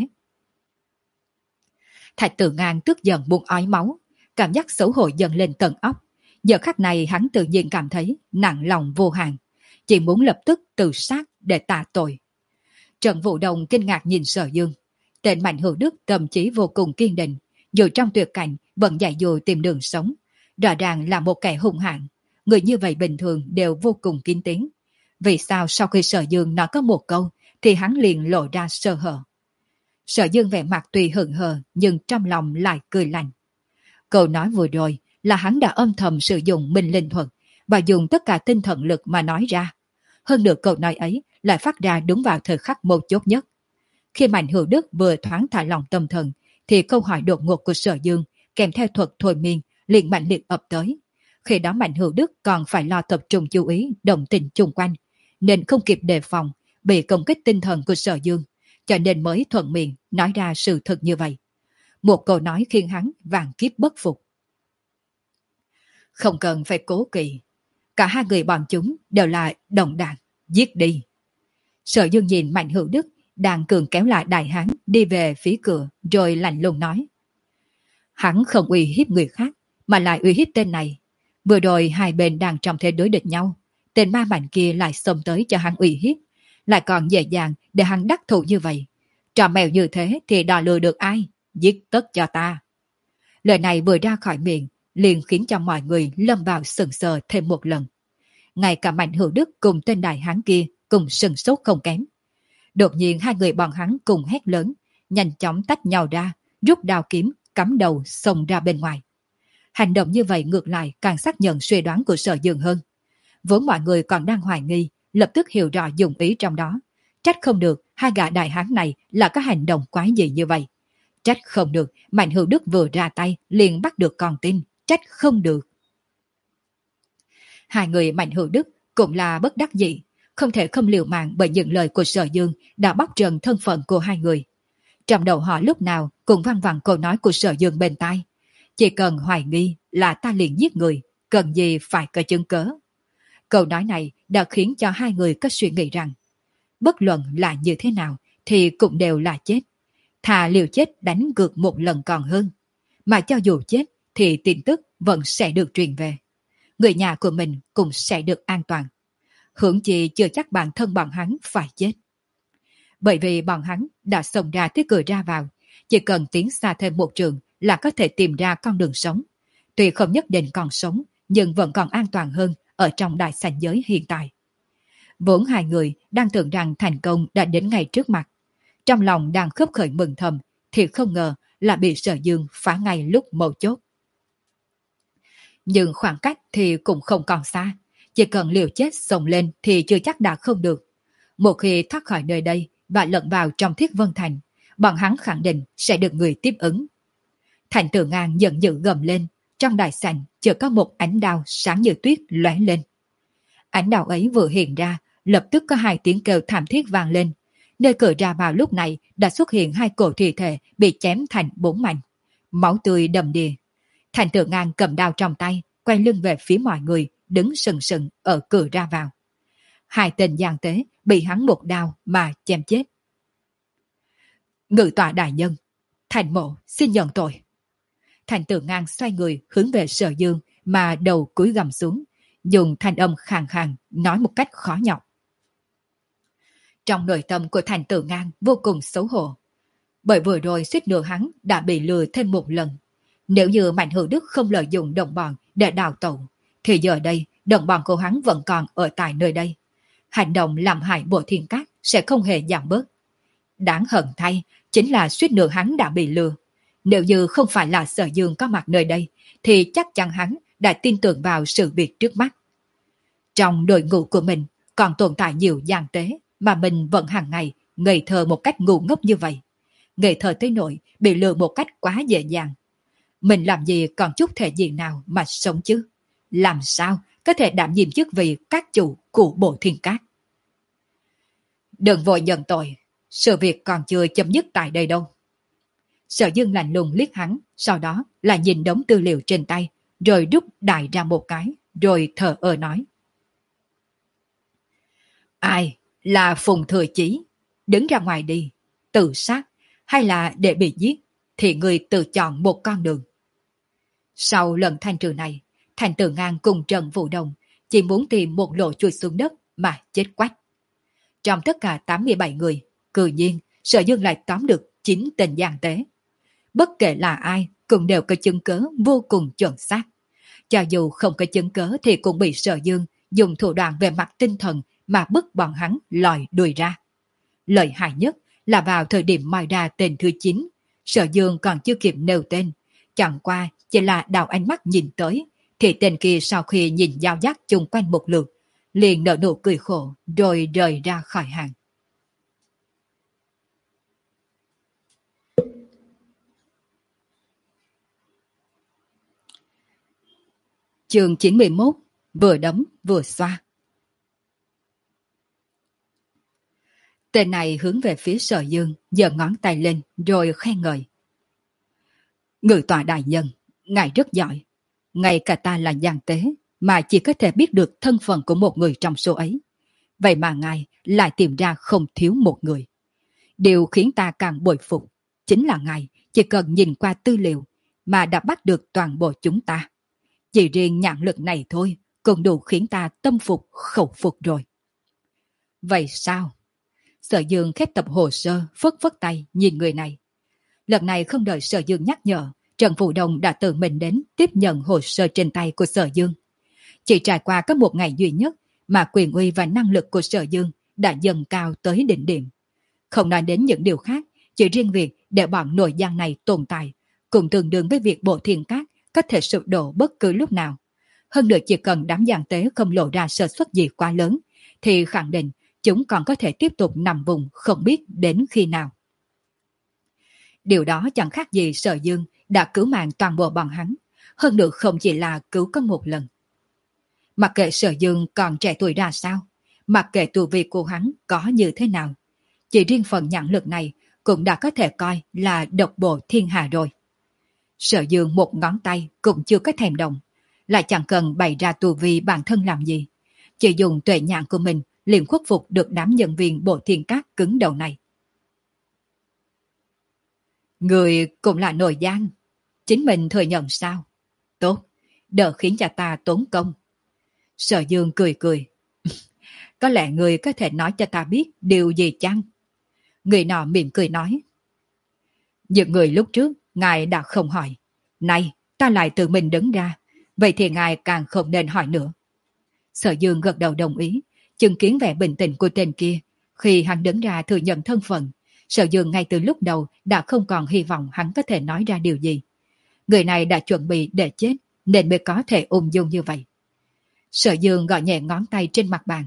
Thạch Tự Ngang tức giận buông ói máu, cảm giác xấu hổ dần lên tận óc. Giờ khắc này hắn tự nhiên cảm thấy nặng lòng vô hạn, chỉ muốn lập tức tự sát để tạ tội. Trần Vũ Đồng kinh ngạc nhìn Sở Dương. Tên Mạnh Hữu Đức tâm trí vô cùng kiên định, dù trong tuyệt cảnh vẫn dạy dụ tìm đường sống. Rõ ràng là một kẻ hung hãn, người như vậy bình thường đều vô cùng kín tiếng. Vì sao sau khi Sở Dương nói có một câu thì hắn liền lộ ra sơ hở? Sở Dương vẻ mặt tuy hững hờ nhưng trong lòng lại cười lạnh. Câu nói vừa rồi là hắn đã âm thầm sử dụng minh linh thuật và dùng tất cả tinh thần lực mà nói ra. Hơn nữa câu nói ấy lại phát ra đúng vào thời khắc mấu chốt nhất. Khi Mạnh Hữu Đức vừa thoáng thả lòng tâm thần thì câu hỏi đột ngột của Sở Dương kèm theo thuật thôi miên liền mạnh liệt ập tới. Khi đó Mạnh Hữu Đức còn phải lo tập trung chú ý động tình chung quanh, nên không kịp đề phòng bị công kích tinh thần của Sở Dương, cho nên mới thuận miệng nói ra sự thật như vậy. Một câu nói khiến hắn vạn kiếp bất phục. Không cần phải cố kỵ, cả hai người bọn chúng đều là đồng đảng, giết đi. Sở Dương nhìn Mạnh Hữu Đức đang cường kéo lại đại hán đi về phía cửa, rồi lạnh lùng nói. Hắn không uy hiếp người khác, mà lại uy hiếp tên này. Vừa rồi hai bên đang trong thế đối địch nhau, tên ma mạnh kia lại xông tới cho hắn uy hiếp, lại còn dễ dàng để hắn đắc thủ như vậy. Trò mèo như thế thì đòi lừa được ai? Giết tất cho ta. Lời này vừa ra khỏi miệng liền khiến cho mọi người lâm vào sừng sờ thêm một lần. Ngay cả Mạnh Hữu Đức cùng tên đại hán kia cùng sừng sốt không kém. Đột nhiên hai người bọn hắn cùng hét lớn, nhanh chóng tách nhau ra, rút đao kiếm, cắm đầu xông ra bên ngoài. Hành động như vậy ngược lại càng xác nhận suy đoán của Sở Dương hơn. Vốn mọi người còn đang hoài nghi, lập tức hiểu rõ dụng ý trong đó. Trách không được hai gã đại hán này là có hành động quái gì như vậy. Trách không được Mạnh Hữu Đức vừa ra tay liền bắt được con tin. Trách không được. Hai người Mạnh Hữu Đức cũng là bất đắc dĩ, không thể không liều mạng bởi những lời của Sở Dương đã bóc trần thân phận của hai người. Trong đầu họ lúc nào cũng văng vẳng câu nói của Sở Dương bên tai. Chỉ cần hoài nghi là ta liền giết người, cần gì phải có chứng cớ. Câu nói này đã khiến cho hai người có suy nghĩ rằng bất luận là như thế nào thì cũng đều là chết. Thà liều chết đánh cược một lần còn hơn. Mà cho dù chết thì tin tức vẫn sẽ được truyền về. Người nhà của mình cũng sẽ được an toàn. Hưởng chi chưa chắc bản thân bọn hắn phải chết. Bởi vì bọn hắn đã xông ra tới cửa ra vào, chỉ cần tiến xa thêm một trường là có thể tìm ra con đường sống. Tuy không nhất định còn sống, nhưng vẫn còn an toàn hơn ở trong đại sảnh giới hiện tại. Vốn hai người đang tưởng rằng thành công đã đến ngay trước mặt. Trong lòng đang khấp khởi mừng thầm, thì không ngờ là bị Sở Dương phá ngay lúc mấu chốt. Nhưng khoảng cách thì cũng không còn xa. Chỉ cần liều chết xông lên thì chưa chắc đã không được. Một khi thoát khỏi nơi đây và lẫn vào trong Thiết Vân Thành, bọn hắn khẳng định sẽ được người tiếp ứng. Thành Tử Ngang giận dữ gầm lên, trong đại sảnh chợt có một ánh đao sáng như tuyết lóe lên. Ánh đao ấy vừa hiện ra, lập tức có hai tiếng kêu thảm thiết vang lên. Nơi cửa ra vào lúc này đã xuất hiện hai cổ thi thể bị chém thành bốn mảnh, máu tươi đầm đìa. Thành Tử Ngang cầm đao trong tay, quay lưng về phía mọi người, đứng sừng sừng ở cửa ra vào. Hai tên gian tế bị hắn một đao mà chém chết. Ngự tọa đại nhân, Thành Mộ xin nhận tội. Thành Tử Ngang xoay người hướng về Sở Dương mà đầu cúi gằm xuống, dùng thanh âm khàn khàn nói một cách khó nhọc. Trong nội tâm của Thành Tử Ngang vô cùng xấu hổ, bởi vừa rồi suýt nữa hắn đã bị lừa thêm một lần. Nếu như Mạnh Hữu Đức không lợi dụng đồng bọn để đào tẩu, thì giờ đây đồng bọn của hắn vẫn còn ở tại nơi đây. Hành động làm hại Bộ Thiên Các sẽ không hề giảm bớt. Đáng hận thay chính là suýt nữa hắn đã bị lừa. Nếu như không phải là Sở Dương có mặt nơi đây, thì chắc chắn hắn đã tin tưởng vào sự việc trước mắt. Trong đội ngũ của mình còn tồn tại nhiều gian tế mà mình vẫn hàng ngày ngây thơ một cách ngu ngốc như vậy. Ngây thơ tới nỗi bị lừa một cách quá dễ dàng. Mình làm gì còn chút thể diện nào mà sống chứ? Làm sao có thể đảm nhiệm chức vị các chủ của Bộ Thiên Các? Đừng vội nhận tội, sự việc còn chưa chấm dứt tại đây đâu. Sở Dương lạnh lùng liếc hắn, sau đó là nhìn đống tư liệu trên tay, rồi rút đại ra một cái, rồi thở ơ nói. Ai là Phùng Thừa Chí? Đứng ra ngoài đi, tự sát hay là để bị giết, thì người tự chọn một con đường. Sau lần thanh trừ này, Thành Tử Ngang cùng Trần Vũ Đồng chỉ muốn tìm một lỗ chui xuống đất mà chết quách. Trong tất cả tám mươi bảy người, cư nhiên Sở Dương lại tóm được chín tên gian tế. Bất kể là ai cũng đều có chứng cớ vô cùng chuẩn xác. Cho dù không có chứng cớ thì cũng bị Sở Dương dùng thủ đoạn về mặt tinh thần mà bức bọn hắn lòi đuôi ra. Lợi hại nhất là vào thời điểm moi ra tên thứ chín, Sở Dương còn chưa kịp nêu tên. Chẳng qua chỉ là đào ánh mắt nhìn tới, thì tên kia sau khi nhìn dao dắt chung quanh một lượt, liền nở nụ cười khổ rồi rời ra khỏi hàng. Chương chín mươi mốt, vừa đấm vừa xoa. Tên này hướng về phía Sở Dương, giơ ngón tay lên rồi khen ngợi. Ngự tọa đại nhân, ngài rất giỏi. Ngay cả ta là gian tế mà chỉ có thể biết được thân phận của một người trong số ấy. Vậy mà ngài lại tìm ra không thiếu một người. Điều khiến ta càng bội phục chính là ngài chỉ cần nhìn qua tư liệu mà đã bắt được toàn bộ chúng ta. Chỉ riêng nhãn lực này thôi cũng đủ khiến ta tâm phục khẩu phục rồi. Vậy sao? Sở Dương khép tập hồ sơ, phất phất tay nhìn người này. Lần này không đợi Sở Dương nhắc nhở, Trần Vũ Đồng đã tự mình đến tiếp nhận hồ sơ trên tay của Sở Dương. Chỉ trải qua có một ngày duy nhất mà quyền uy và năng lực của Sở Dương đã dần cao tới đỉnh điểm. Không nói đến những điều khác, chỉ riêng việc để bọn nội giang này tồn tại, cũng tương đương với việc bộ thiên cát có thể sụp đổ bất cứ lúc nào. Hơn nữa chỉ cần đám giang tế không lộ ra sơ suất gì quá lớn, thì khẳng định chúng còn có thể tiếp tục nằm vùng không biết đến khi nào. Điều đó chẳng khác gì Sở Dương đã cứu mạng toàn bộ bọn hắn, hơn nữa không chỉ là cứu có một lần. Mặc kệ Sở Dương còn trẻ tuổi ra sao, mặc kệ tu vi của hắn có như thế nào, chỉ riêng phần nhãn lực này cũng đã có thể coi là độc bộ thiên hạ rồi. Sở Dương một ngón tay cũng chưa có thèm động, lại chẳng cần bày ra tu vi bản thân làm gì, chỉ dùng tuệ nhãn của mình liền khuất phục được đám nhân viên bộ thiên cát cứng đầu này. Người cũng là nội gián, chính mình thừa nhận sao? Tốt, đỡ khiến cho ta tốn công. Sở Dương cười cười. Có lẽ người có thể nói cho ta biết điều gì chăng? Người nọ mỉm cười nói. Những người lúc trước ngài đã không hỏi, nay ta lại tự mình đứng ra, vậy thì ngài càng không nên hỏi nữa. Sở Dương gật đầu đồng ý, chứng kiến vẻ bình tĩnh của tên kia. Khi hắn đứng ra thừa nhận thân phận, Sở Dương ngay từ lúc đầu đã không còn hy vọng hắn có thể nói ra điều gì. Người này đã chuẩn bị để chết nên mới có thể ung dung như vậy. Sở Dương gõ nhẹ ngón tay trên mặt bàn.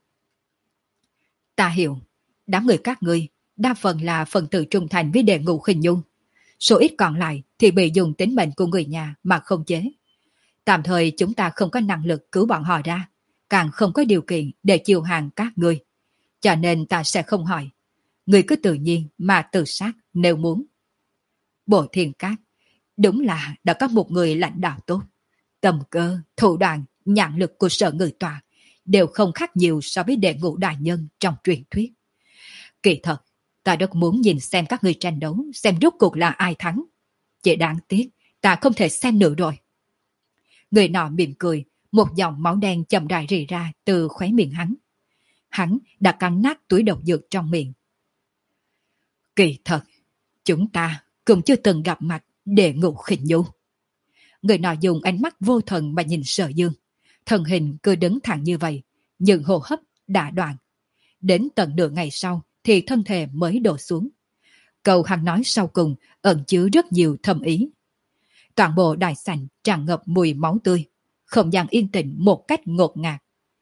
Ta hiểu, đám người các ngươi đa phần là phần tử trung thành với Đệ Ngũ Khinh Nhung. Số ít còn lại thì bị dùng tính mệnh của người nhà mà không chế. Tạm thời chúng ta không có năng lực cứu bọn họ ra, càng không có điều kiện để chiêu hàng các ngươi. Cho nên ta sẽ không hỏi. Ngươi cứ tự nhiên mà tự sát nếu muốn. Bộ Thiên Cát đúng là đã có một người lãnh đạo tốt. Tầm cơ, thủ đoạn, nhãn lực của Sở Ngự Tòa đều không khác nhiều so với Đệ Ngũ đại nhân trong truyền thuyết. Kỳ thật, ta rất muốn nhìn xem các ngươi tranh đấu, xem rốt cuộc là ai thắng. Chỉ đáng tiếc, ta không thể xem nữa rồi. Người nọ mỉm cười, một dòng máu đen chậm rãi rỉ ra từ khóe miệng hắn. Hắn đã cắn nát túi độc dược trong miệng. Kỳ thật, chúng ta cũng chưa từng gặp mặt Đệ Ngũ Khinh Nhung. Người nọ dùng ánh mắt vô thần mà nhìn Sở Dương. Thân hình cứ đứng thẳng như vậy, nhưng hô hấp đã đoạn. Đến tận nửa ngày sau thì thân thể mới đổ xuống. Câu hắn nói sau cùng ẩn chứa rất nhiều thâm ý. Toàn bộ đại sảnh tràn ngập mùi máu tươi, không gian yên tĩnh một cách ngột ngạt.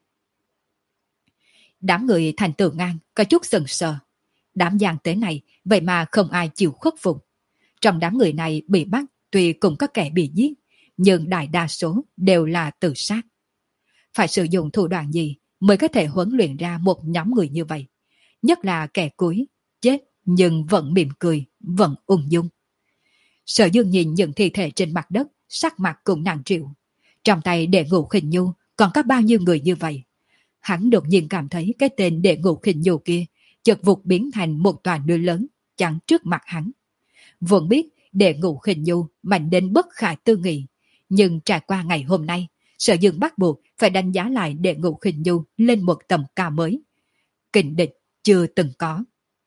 Đám người Thành Tử Ngang có chút sừng sờ. Đám giang tế này vậy mà không ai chịu khuất phục. Trong đám người này bị bắt tuy cũng có kẻ bị giết, nhưng đại đa số đều là tự sát. Phải sử dụng thủ đoạn gì mới có thể huấn luyện ra một nhóm người như vậy? Nhất là kẻ cuối, chết nhưng vẫn mỉm cười, vẫn ung dung. Sở Dương nhìn những thi thể trên mặt đất, sắc mặt cũng nặng trĩu. Trong tay Đệ Ngũ Khinh Nhu còn có bao nhiêu người như vậy? Hắn đột nhiên cảm thấy cái tên Đệ Ngũ Khinh Nhu kia chợt vụt biến thành một tòa núi lớn chắn trước mặt hắn. Vốn biết Đệ Ngũ Khinh Nhu mạnh đến bất khả tư nghị, nhưng trải qua ngày hôm nay, Sở Dương bắt buộc phải đánh giá lại Đệ Ngũ Khinh Nhu lên một tầm cao mới. Kình địch chưa từng có.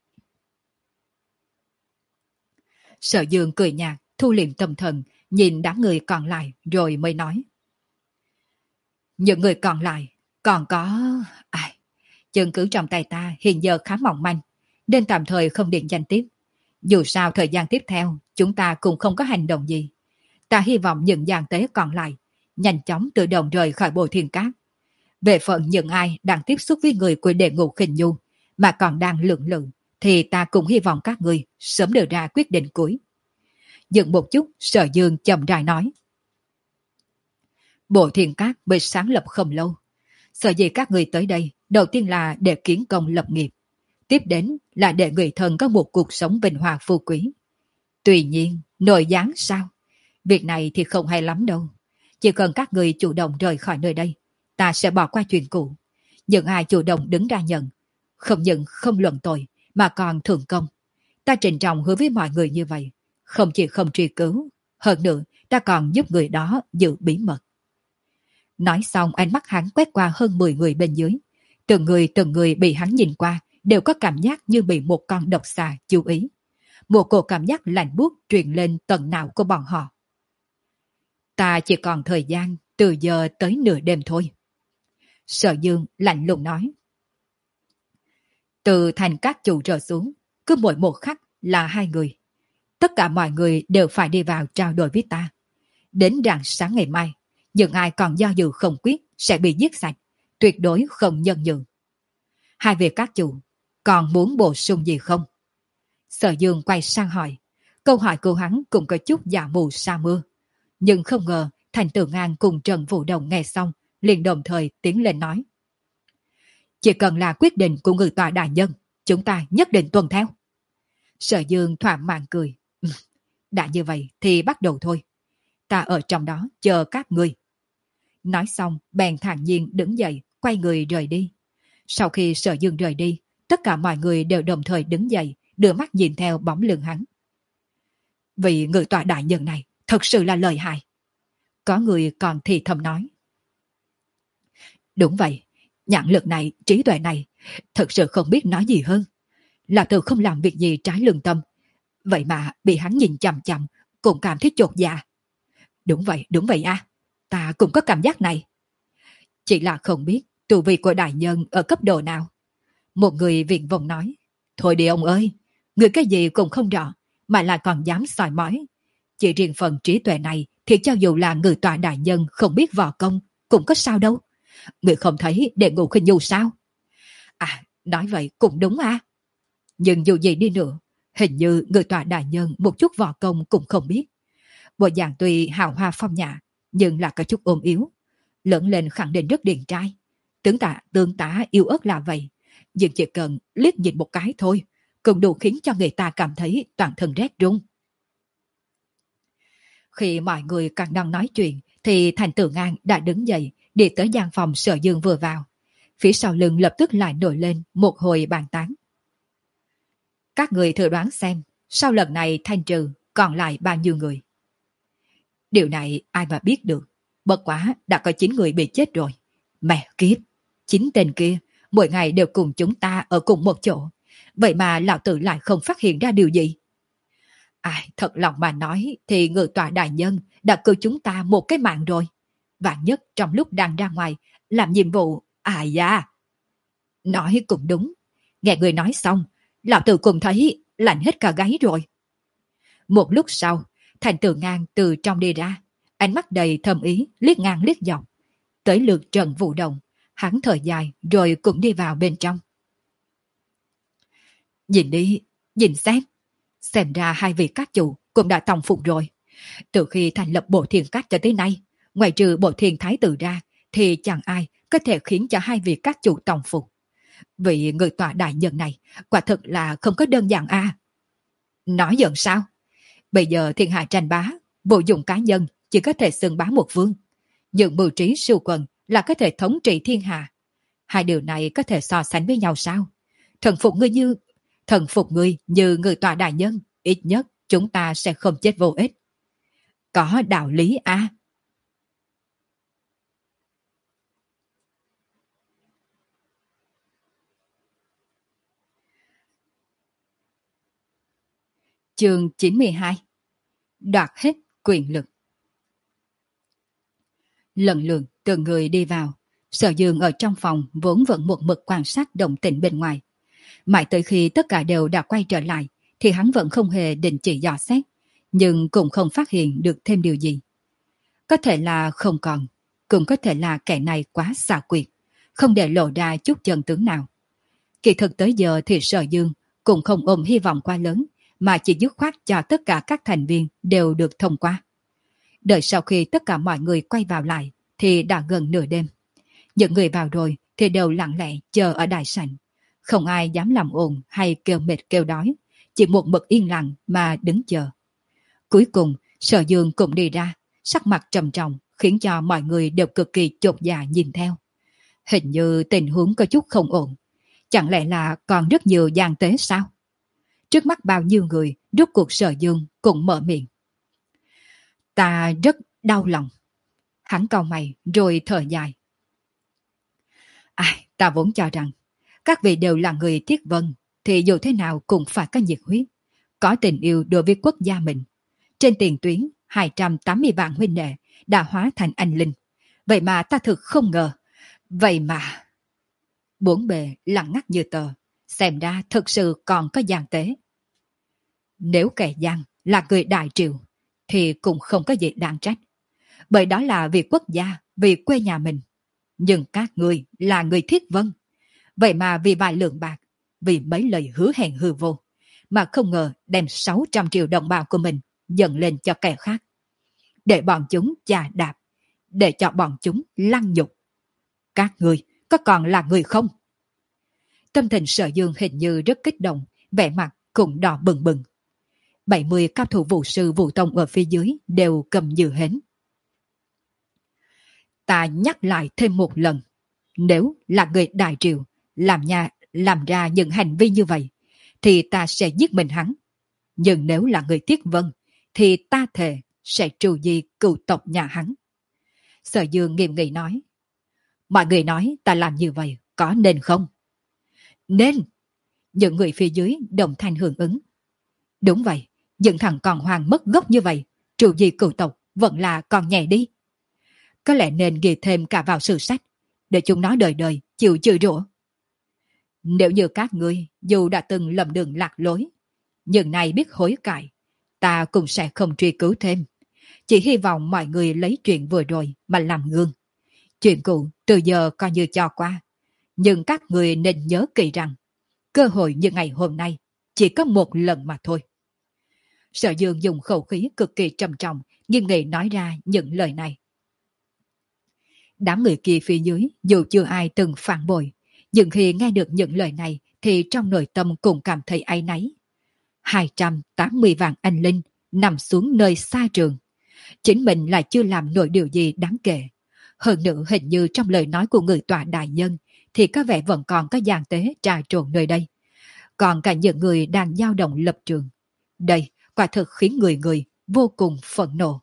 Sở Dương cười nhạt, thu liệm tâm thần, nhìn đám người còn lại rồi mới nói. Những người còn lại còn có... Ai? Chứng cứ trong tay ta hiện giờ khá mỏng manh, nên tạm thời không định danh tiếp. Dù sao thời gian tiếp theo, chúng ta cũng không có hành động gì. Ta hy vọng những gian tế còn lại nhanh chóng tự động rời khỏi Bồ Thiên Cát. Về phận những ai đang tiếp xúc với người của Đệ Ngũ Khinh Nhu mà còn đang lưỡng lự, thì ta cũng hy vọng các người sớm đưa ra quyết định cuối. Dừng một chút, Sở Dương chậm rãi nói. Bộ Thiên Cát mới sáng lập không lâu. Sở dĩ các người tới đây, đầu tiên là để kiến công lập nghiệp. Tiếp đến là để người thân có một cuộc sống vinh hoa phú quý. Tuy nhiên, nội gián sao? Việc này thì không hay lắm đâu. Chỉ cần các người chủ động rời khỏi nơi đây, ta sẽ bỏ qua chuyện cũ. Những ai chủ động đứng ra nhận, không những không luận tội, mà còn thưởng công. Ta trịnh trọng hứa với mọi người như vậy. Không chỉ không truy cứu, hơn nữa ta còn giúp người đó giữ bí mật. Nói xong ánh mắt hắn quét qua hơn mười người bên dưới. Từng người từng người bị hắn nhìn qua đều có cảm giác như bị một con độc xà chú ý. Một cổ cảm giác lạnh buốt truyền lên tận não của bọn họ. Ta chỉ còn thời gian từ giờ tới nửa đêm thôi. Sở Dương lạnh lùng nói. Từ thành các chủ trở xuống, cứ mỗi một khắc là hai người. Tất cả mọi người đều phải đi vào trao đổi với ta. Đến rạng sáng ngày mai, những ai còn do dự không quyết sẽ bị giết sạch, tuyệt đối không nhân nhượng. Hai vị các chủ, còn muốn bổ sung gì không? Sở Dương quay sang hỏi. Câu hỏi của hắn cũng có chút giả mù sa mưa. Nhưng không ngờ Thành Tử Ngang cùng Trần Vũ Đồng nghe xong, liền đồng thời tiến lên nói. Chỉ cần là quyết định của người tòa đại nhân, chúng ta nhất định tuân theo. Sở Dương thỏa mãn cười. Đã như vậy thì bắt đầu thôi. Ta ở trong đó chờ các ngươi. Nói xong bèn thản nhiên đứng dậy, quay người rời đi. Sau khi Sở Dương rời đi, tất cả mọi người đều đồng thời đứng dậy, đưa mắt nhìn theo bóng lưng hắn. Vì người tòa đại nhân này thật sự là lợi hại. Có người còn thì thầm nói. Đúng vậy, nhãn lực này, trí tuệ này, thật sự không biết nói gì hơn. Là từ không làm việc gì trái lương tâm, vậy mà bị hắn nhìn chằm chằm, cũng cảm thấy chột dạ. Đúng vậy, đúng vậy à, ta cũng có cảm giác này. Chỉ là không biết tu vi của đại nhân ở cấp độ nào. Một người viện vòng nói. Thôi đi ông ơi, người cái gì cũng không rõ, mà lại còn dám soi mói. Chỉ riêng phần trí tuệ này thì cho dù là người tòa đại nhân không biết võ công, cũng có sao đâu. Người không thấy Đệ Ngũ Khinh Nhu sao? À, nói vậy cũng đúng à. Nhưng dù gì đi nữa, hình như người tòa đại nhân một chút võ công cũng không biết. Bộ dạng tuy hào hoa phong nhã, nhưng là có chút ôm yếu. Lớn lên khẳng định rất điển trai. Tướng tạ tương tá yêu ớt là vậy. Nhưng chỉ cần liếc nhìn một cái thôi, cũng đủ khiến cho người ta cảm thấy toàn thân rét run. Khi mọi người càng đang nói chuyện, thì Thành Tử Ngang đã đứng dậy, đi tới gian phòng Sở Dương vừa vào. Phía sau lưng lập tức lại nổi lên một hồi bàn tán. Các người thử đoán xem, sau lần này thanh trừ còn lại bao nhiêu người? Điều này ai mà biết được. Bất quá đã có chín người bị chết rồi. Mẹ kiếp, chín tên kia mỗi ngày đều cùng chúng ta ở cùng một chỗ. Vậy mà lão tử lại không phát hiện ra điều gì. Ai, thật lòng mà nói thì người tòa đại nhân đã cứu chúng ta một cái mạng rồi. Vạn nhất trong lúc đang ra ngoài làm nhiệm vụ. À da, nói cũng đúng. Nghe người nói xong, lão tử cũng thấy lạnh hết cả gáy rồi. Một lúc sau, Thành Tử Ngang từ trong đi ra, ánh mắt đầy thâm ý, liếc ngang liếc dọc. Tới lượt Trần Vũ Đồng, hắn thở dài rồi cũng đi vào bên trong. Nhìn đi, nhìn xem. Xem ra hai vị các chủ cũng đã tòng phục rồi. Từ khi thành lập Bộ Thiên Cát cho tới nay, ngoài trừ Bộ Thiên Thái Tử ra, thì chẳng ai có thể khiến cho hai vị các chủ tòng phục. Vì người tòa đại nhân này quả thực là không có đơn giản a. À. Nói giận sao? Bây giờ thiên hạ tranh bá, vô dụng cá nhân chỉ có thể xưng bá một vương. Nhưng mưu trí siêu quần là có thể thống trị thiên hạ. Hai điều này có thể so sánh với nhau sao? Thần phục ngươi như thần phục ngươi như người tọa đại nhân, ít nhất chúng ta sẽ không chết vô ích. Có đạo lý à? Chương chín mươi hai. Đoạt hết quyền lực. Lần lượt từng người đi vào. Sở Dương ở trong phòng vốn vẫn một mực quan sát động tĩnh bên ngoài. Mãi tới khi tất cả đều đã quay trở lại thì hắn vẫn không hề định chỉ dò xét, nhưng cũng không phát hiện được thêm điều gì. Có thể là không còn, cũng có thể là kẻ này quá xảo quyệt, không để lộ ra chút chân tướng nào. Kỳ thực tới giờ thì Sở Dương cũng không ôm hy vọng quá lớn, mà chỉ dứt khoát cho tất cả các thành viên đều được thông qua. Đợi sau khi tất cả mọi người quay vào lại thì đã gần nửa đêm. Những người vào rồi thì đều lặng lẽ chờ ở đại sảnh. Không ai dám làm ồn hay kêu mệt kêu đói, chỉ một mực yên lặng mà đứng chờ. Cuối cùng, Sở Dương cũng đi ra, sắc mặt trầm trọng khiến cho mọi người đều cực kỳ chột dạ nhìn theo. Hình như tình huống có chút không ổn. Chẳng lẽ là còn rất nhiều gian tế sao? Trước mắt bao nhiêu người, rốt cuộc Sở Dương cũng mở miệng. Ta rất đau lòng. Hắn cau mày rồi thở dài. Ai, ta vốn cho rằng các vị đều là người Thiết Vân, thì dù thế nào cũng phải có nhiệt huyết, có tình yêu đối với quốc gia mình. Trên tiền tuyến, hai trăm tám mươi vạn huynh đệ đã hóa thành anh linh. Vậy mà ta thực không ngờ. Vậy mà... Bốn bề lặng ngắt như tờ, xem ra thực sự còn có gian tế. Nếu kẻ gian là người đại triều, thì cũng không có gì đáng trách. Bởi đó là vì quốc gia, vì quê nhà mình. Nhưng các người là người Thiết Vân. Vậy mà vì vài lượng bạc, vì mấy lời hứa hẹn hư vô, mà không ngờ đem sáu trăm triệu đồng bào của mình dần lên cho kẻ khác. Để bọn chúng chà đạp, để cho bọn chúng lăng nhục. Các người có còn là người không? Tâm tình Sở Dương hình như rất kích động, vẻ mặt cũng đỏ bừng bừng. bảy mươi cao thủ vũ sư vũ tông ở phía dưới đều cầm như hến. Ta nhắc lại thêm một lần, nếu là người đại triều làm nhà làm ra những hành vi như vậy, thì ta sẽ giết mình hắn. Nhưng nếu là người Thiết Vân, thì ta thề sẽ trừ di cựu tộc nhà hắn. Sở Dương nghiêm nghị nói. Mọi người nói ta làm như vậy có nên không? Nên. Những người phía dưới đồng thanh hưởng ứng. Đúng vậy, những thằng còn hoàng mất gốc như vậy, trừ di cựu tộc vẫn là còn nhẹ đi. Có lẽ nên ghi thêm cả vào sử sách, để chúng nó đời đời chịu chửi rủa. Nếu như các ngươi dù đã từng lầm đường lạc lối, nhưng nay biết hối cải, ta cũng sẽ không truy cứu thêm. Chỉ hy vọng mọi người lấy chuyện vừa rồi mà làm gương. Chuyện cũ từ giờ coi như cho qua. Nhưng các người nên nhớ kỹ rằng, cơ hội như ngày hôm nay chỉ có một lần mà thôi. Sở Dương dùng khẩu khí cực kỳ trầm trọng, nghiêm nghị nói ra những lời này. Đám người kia phía dưới dù chưa ai từng phản bội, nhưng khi nghe được những lời này thì trong nội tâm cũng cảm thấy áy náy. hai trăm tám mươi vạn anh linh nằm xuống nơi xa trường. Chính mình lại chưa làm nổi điều gì đáng kể. Hơn nữa hình như trong lời nói của người tọa đại nhân thì có vẻ vẫn còn có gian tế trà trộn nơi đây. Còn cả những người đang dao động lập trường. Đây quả thực khiến người người vô cùng phẫn nộ.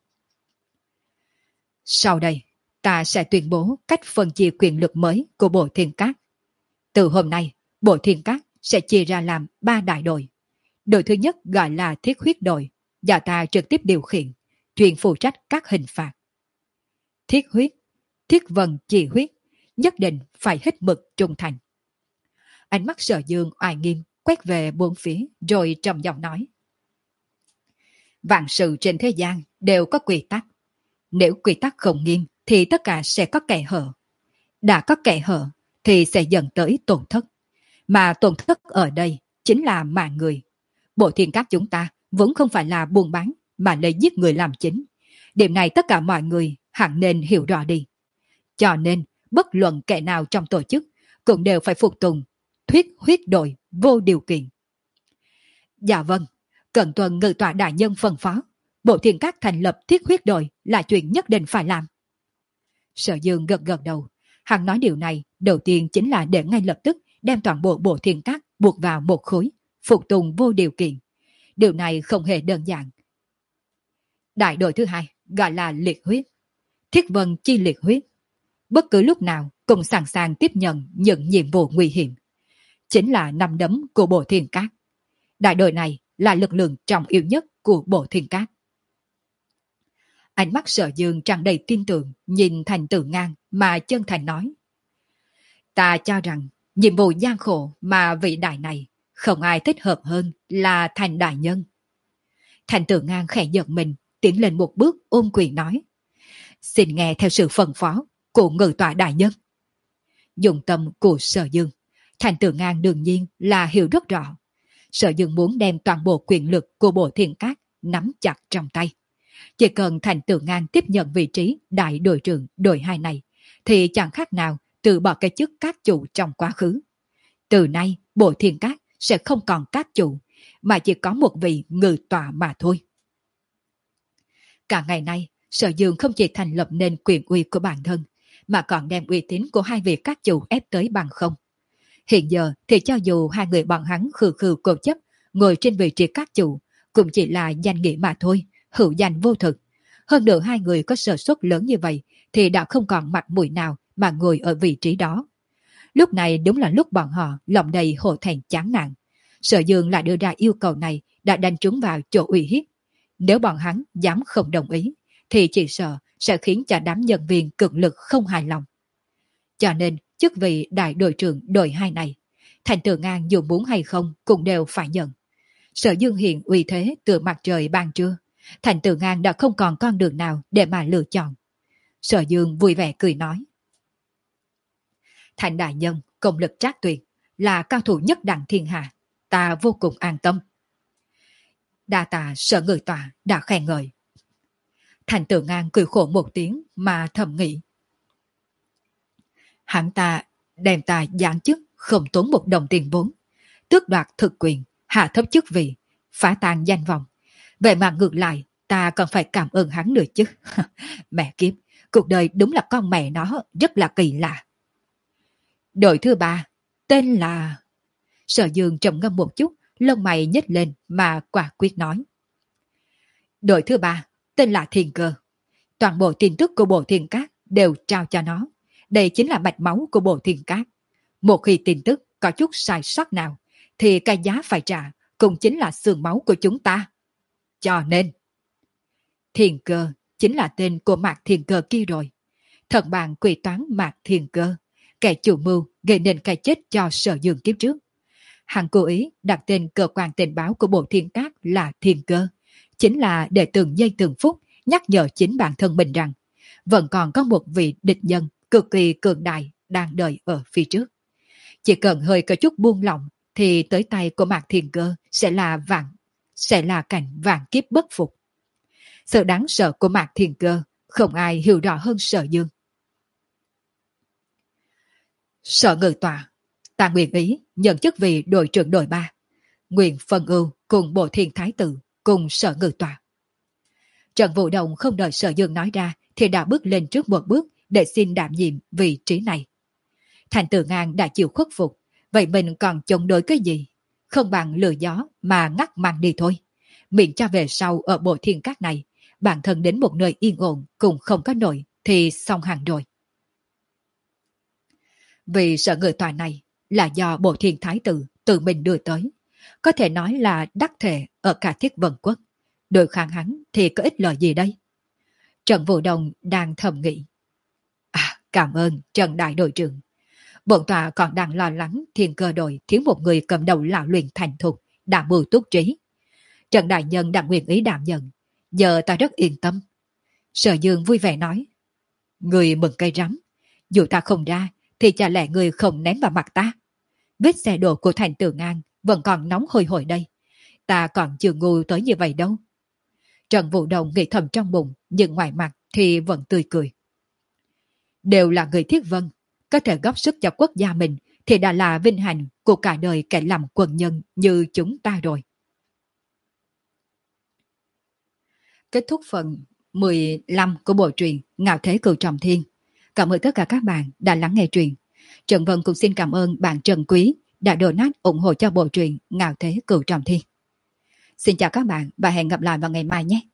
Sau đây, ta sẽ tuyên bố cách phân chia quyền lực mới của Bộ Thiên Cát. Từ hôm nay, Bộ Thiên Cát sẽ chia ra làm ba đại đội. Đội thứ nhất gọi là Thiết Huyết đội, do ta trực tiếp điều khiển, chuyên phụ trách các hình phạt. Thiết Huyết, Thiết Vân chỉ huyết, nhất định phải hết mực trung thành. Ánh mắt Sở Dương oai nghiêm quét về bốn phía rồi trầm giọng nói. Vạn sự trên thế gian đều có quy tắc. Nếu quy tắc không nghiêm thì tất cả sẽ có kẻ hở. Đã có kẻ hở thì sẽ dẫn tới tổn thất. Mà tổn thất ở đây chính là mạng người. Bộ Thiên Cát chúng ta vốn không phải là buôn bán mà lấy giết người làm chính. Điểm này tất cả mọi người hẳn nên hiểu rõ đi. Cho nên bất luận kẻ nào trong tổ chức cũng đều phải phục tùng thuyết huyết đội vô điều kiện. Dạ vâng, Cần tuân ngự tọa đại nhân phân phó, Bộ Thiên Các thành lập thiết huyết đội là chuyện nhất định phải làm. Sở Dương gật gật đầu, hắn nói điều này đầu tiên chính là để ngay lập tức đem toàn bộ Bộ Thiên Các buộc vào một khối, phục tùng vô điều kiện. Điều này không hề đơn giản. Đại đội thứ hai gọi là liệt huyết, thiết vân chi liệt huyết. Bất cứ lúc nào cũng sẵn sàng tiếp nhận những nhiệm vụ nguy hiểm. Chính là nắm đấm của Bộ Thiên Các. Đại đội này là lực lượng trọng yếu nhất của Bộ Thiên Các. Ánh mắt Sở Dương tràn đầy tin tưởng nhìn Thành Tử Ngang mà chân thành nói. Ta cho rằng nhiệm vụ gian khổ mà vị đại này không ai thích hợp hơn là Thành đại nhân. Thành Tử Ngang khẽ giật mình, tiến lên một bước ôm quyền nói. Xin nghe theo sự phân phó của ngự tọa đại nhân. Dụng tâm của Sở Dương, Thành Tử Ngang đương nhiên là hiểu rất rõ. Sở Dương muốn đem toàn bộ quyền lực của Bộ Thiên Các nắm chặt trong tay. Chỉ cần Thành Tử Ngang tiếp nhận vị trí đại đội trưởng đội hai này, thì chẳng khác nào từ bỏ cái chức các chủ trong quá khứ. Từ nay, Bộ Thiên Các sẽ không còn các chủ, mà chỉ có một vị ngự tọa mà thôi. Cả ngày nay, Sở Dương không chỉ thành lập nên quyền uy của bản thân, mà còn đem uy tín của hai vị các chủ ép tới bằng không. Hiện giờ thì cho dù hai người bọn hắn khư khư cố chấp ngồi trên vị trí các chủ, cũng chỉ là danh nghĩa mà thôi, hữu danh vô thực. Hơn nữa hai người có sở suất lớn như vậy thì đã không còn mặt mũi nào mà ngồi ở vị trí đó. Lúc này đúng là lúc bọn họ lòng đầy hổ thẹn chán nản. Sở Dương lại đưa ra yêu cầu này đã đánh trúng vào chỗ uy hiếp. Nếu bọn hắn dám không đồng ý, thì chỉ sợ sẽ khiến cho đám nhân viên cực lực không hài lòng. Cho nên, chức vị đại đội trưởng đội hai này, Thành Tử Ngang dù muốn hay không cũng đều phải nhận. Sở Dương hiện uy thế từ mặt trời ban trưa, Thành Tử Ngang đã không còn con đường nào để mà lựa chọn. Sở Dương vui vẻ cười nói. Thành đại nhân, công lực trác tuyệt, là cao thủ nhất đẳng thiên hạ, ta vô cùng an tâm. Đa tạ Sở ngự tọa đã khen ngợi. Thành Tử Ngang cười khổ một tiếng mà thầm nghĩ. Hắn ta đem ta giáng chức không tốn một đồng tiền vốn, tước đoạt thực quyền, hạ thấp chức vị, phá tan danh vọng. Vậy mà ngược lại, ta còn phải cảm ơn hắn nữa chứ. Mẹ kiếp, cuộc đời đúng là con mẹ nó rất là kỳ lạ. Đội thứ ba, tên là... Sở Dương trầm ngâm một chút, lông mày nhếch lên mà quả quyết nói. Đội thứ ba, tên là Thiên Cơ. Toàn bộ tin tức của Bộ Thiên Các đều trao cho nó. Đây chính là mạch máu của Bộ Thiên Các. Một khi tin tức có chút sai sót nào, thì cái giá phải trả cũng chính là xương máu của chúng ta. Cho nên, Thiên Cơ chính là tên của Mạc Thiên Cơ kia rồi. Thần bàn quỷ toán Mạc Thiên Cơ, kẻ chủ mưu gây nên cái chết cho Sở Dương kiếp trước. Hắn cố ý đặt tên cơ quan tình báo của Bộ Thiên Các là Thiên Cơ, chính là để từng giây từng phút nhắc nhở chính bản thân mình rằng vẫn còn có một vị địch nhân cực kỳ cường đại đang đợi ở phía trước. Chỉ cần hơi có chút buông lỏng thì tới tay của Mạc Thiên Cơ sẽ là vạn, sẽ là cảnh vạn kiếp bất phục. Sự đáng sợ của Mạc Thiên Cơ không ai hiểu rõ hơn Sở Dương. Sở ngự tọa, ta nguyện ý nhận chức vị đội trưởng đội ba, nguyện phân ưu cùng Bộ Thiên Thái Tử cùng Sở ngự tọa. Trần Vũ Đồng không đợi Sở Dương nói ra thì đã bước lên trước một bước để xin đảm nhiệm vị trí này. Thành Tử Ngang đã chịu khuất phục, vậy mình còn chống đối cái gì? Không bằng lừa gió mà ngắt màn đi thôi. Miễn cho về sau ở Bộ Thiên Các này, bản thân đến một nơi yên ổn cũng không có nổi thì xong hẳn rồi. Vì Sở ngự tọa này là do Bộ Thiên Thái Tử tự mình đưa tới, có thể nói là đắc thể ở cả Thiết Vân Quốc. Đối kháng hắn thì có ích lợi gì đây? Trần Vũ Đồng đang thầm nghĩ. À, cảm ơn Trần Đại đội trưởng. Bổn tọa còn đang lo lắng Thiên Cơ đội thiếu một người cầm đầu lão luyện thành thục, đảm mưu túc trí. Trần Đại Nhân đã nguyện ý đảm nhận, giờ ta rất yên tâm. Sở Dương vui vẻ nói. Người mừng cây rắm, dù ta không ra thì chả lẽ người không ném vào mặt ta? Vết xe đổ của Thành Tử Ngang vẫn còn nóng hôi hổi đây. Ta còn chưa ngu tới như vậy đâu. Trần Vũ Đồng nghĩ thầm trong bụng, nhưng ngoài mặt thì vẫn tươi cười. Đều là người Thiết Vân, có thể góp sức cho quốc gia mình thì đã là vinh hạnh của cả đời kẻ làm quân nhân như chúng ta rồi. kết thúc phần mười lăm của bộ truyện Ngạo Thế Cửu Trọng Thiên. Cảm ơn tất cả các bạn đã lắng nghe truyện. Trần Vân cũng xin cảm ơn bạn Trần Quý đã donate ủng hộ cho bộ truyện Ngạo Thế Cửu Trọng Thiên. Xin chào các bạn và hẹn gặp lại vào ngày mai nhé.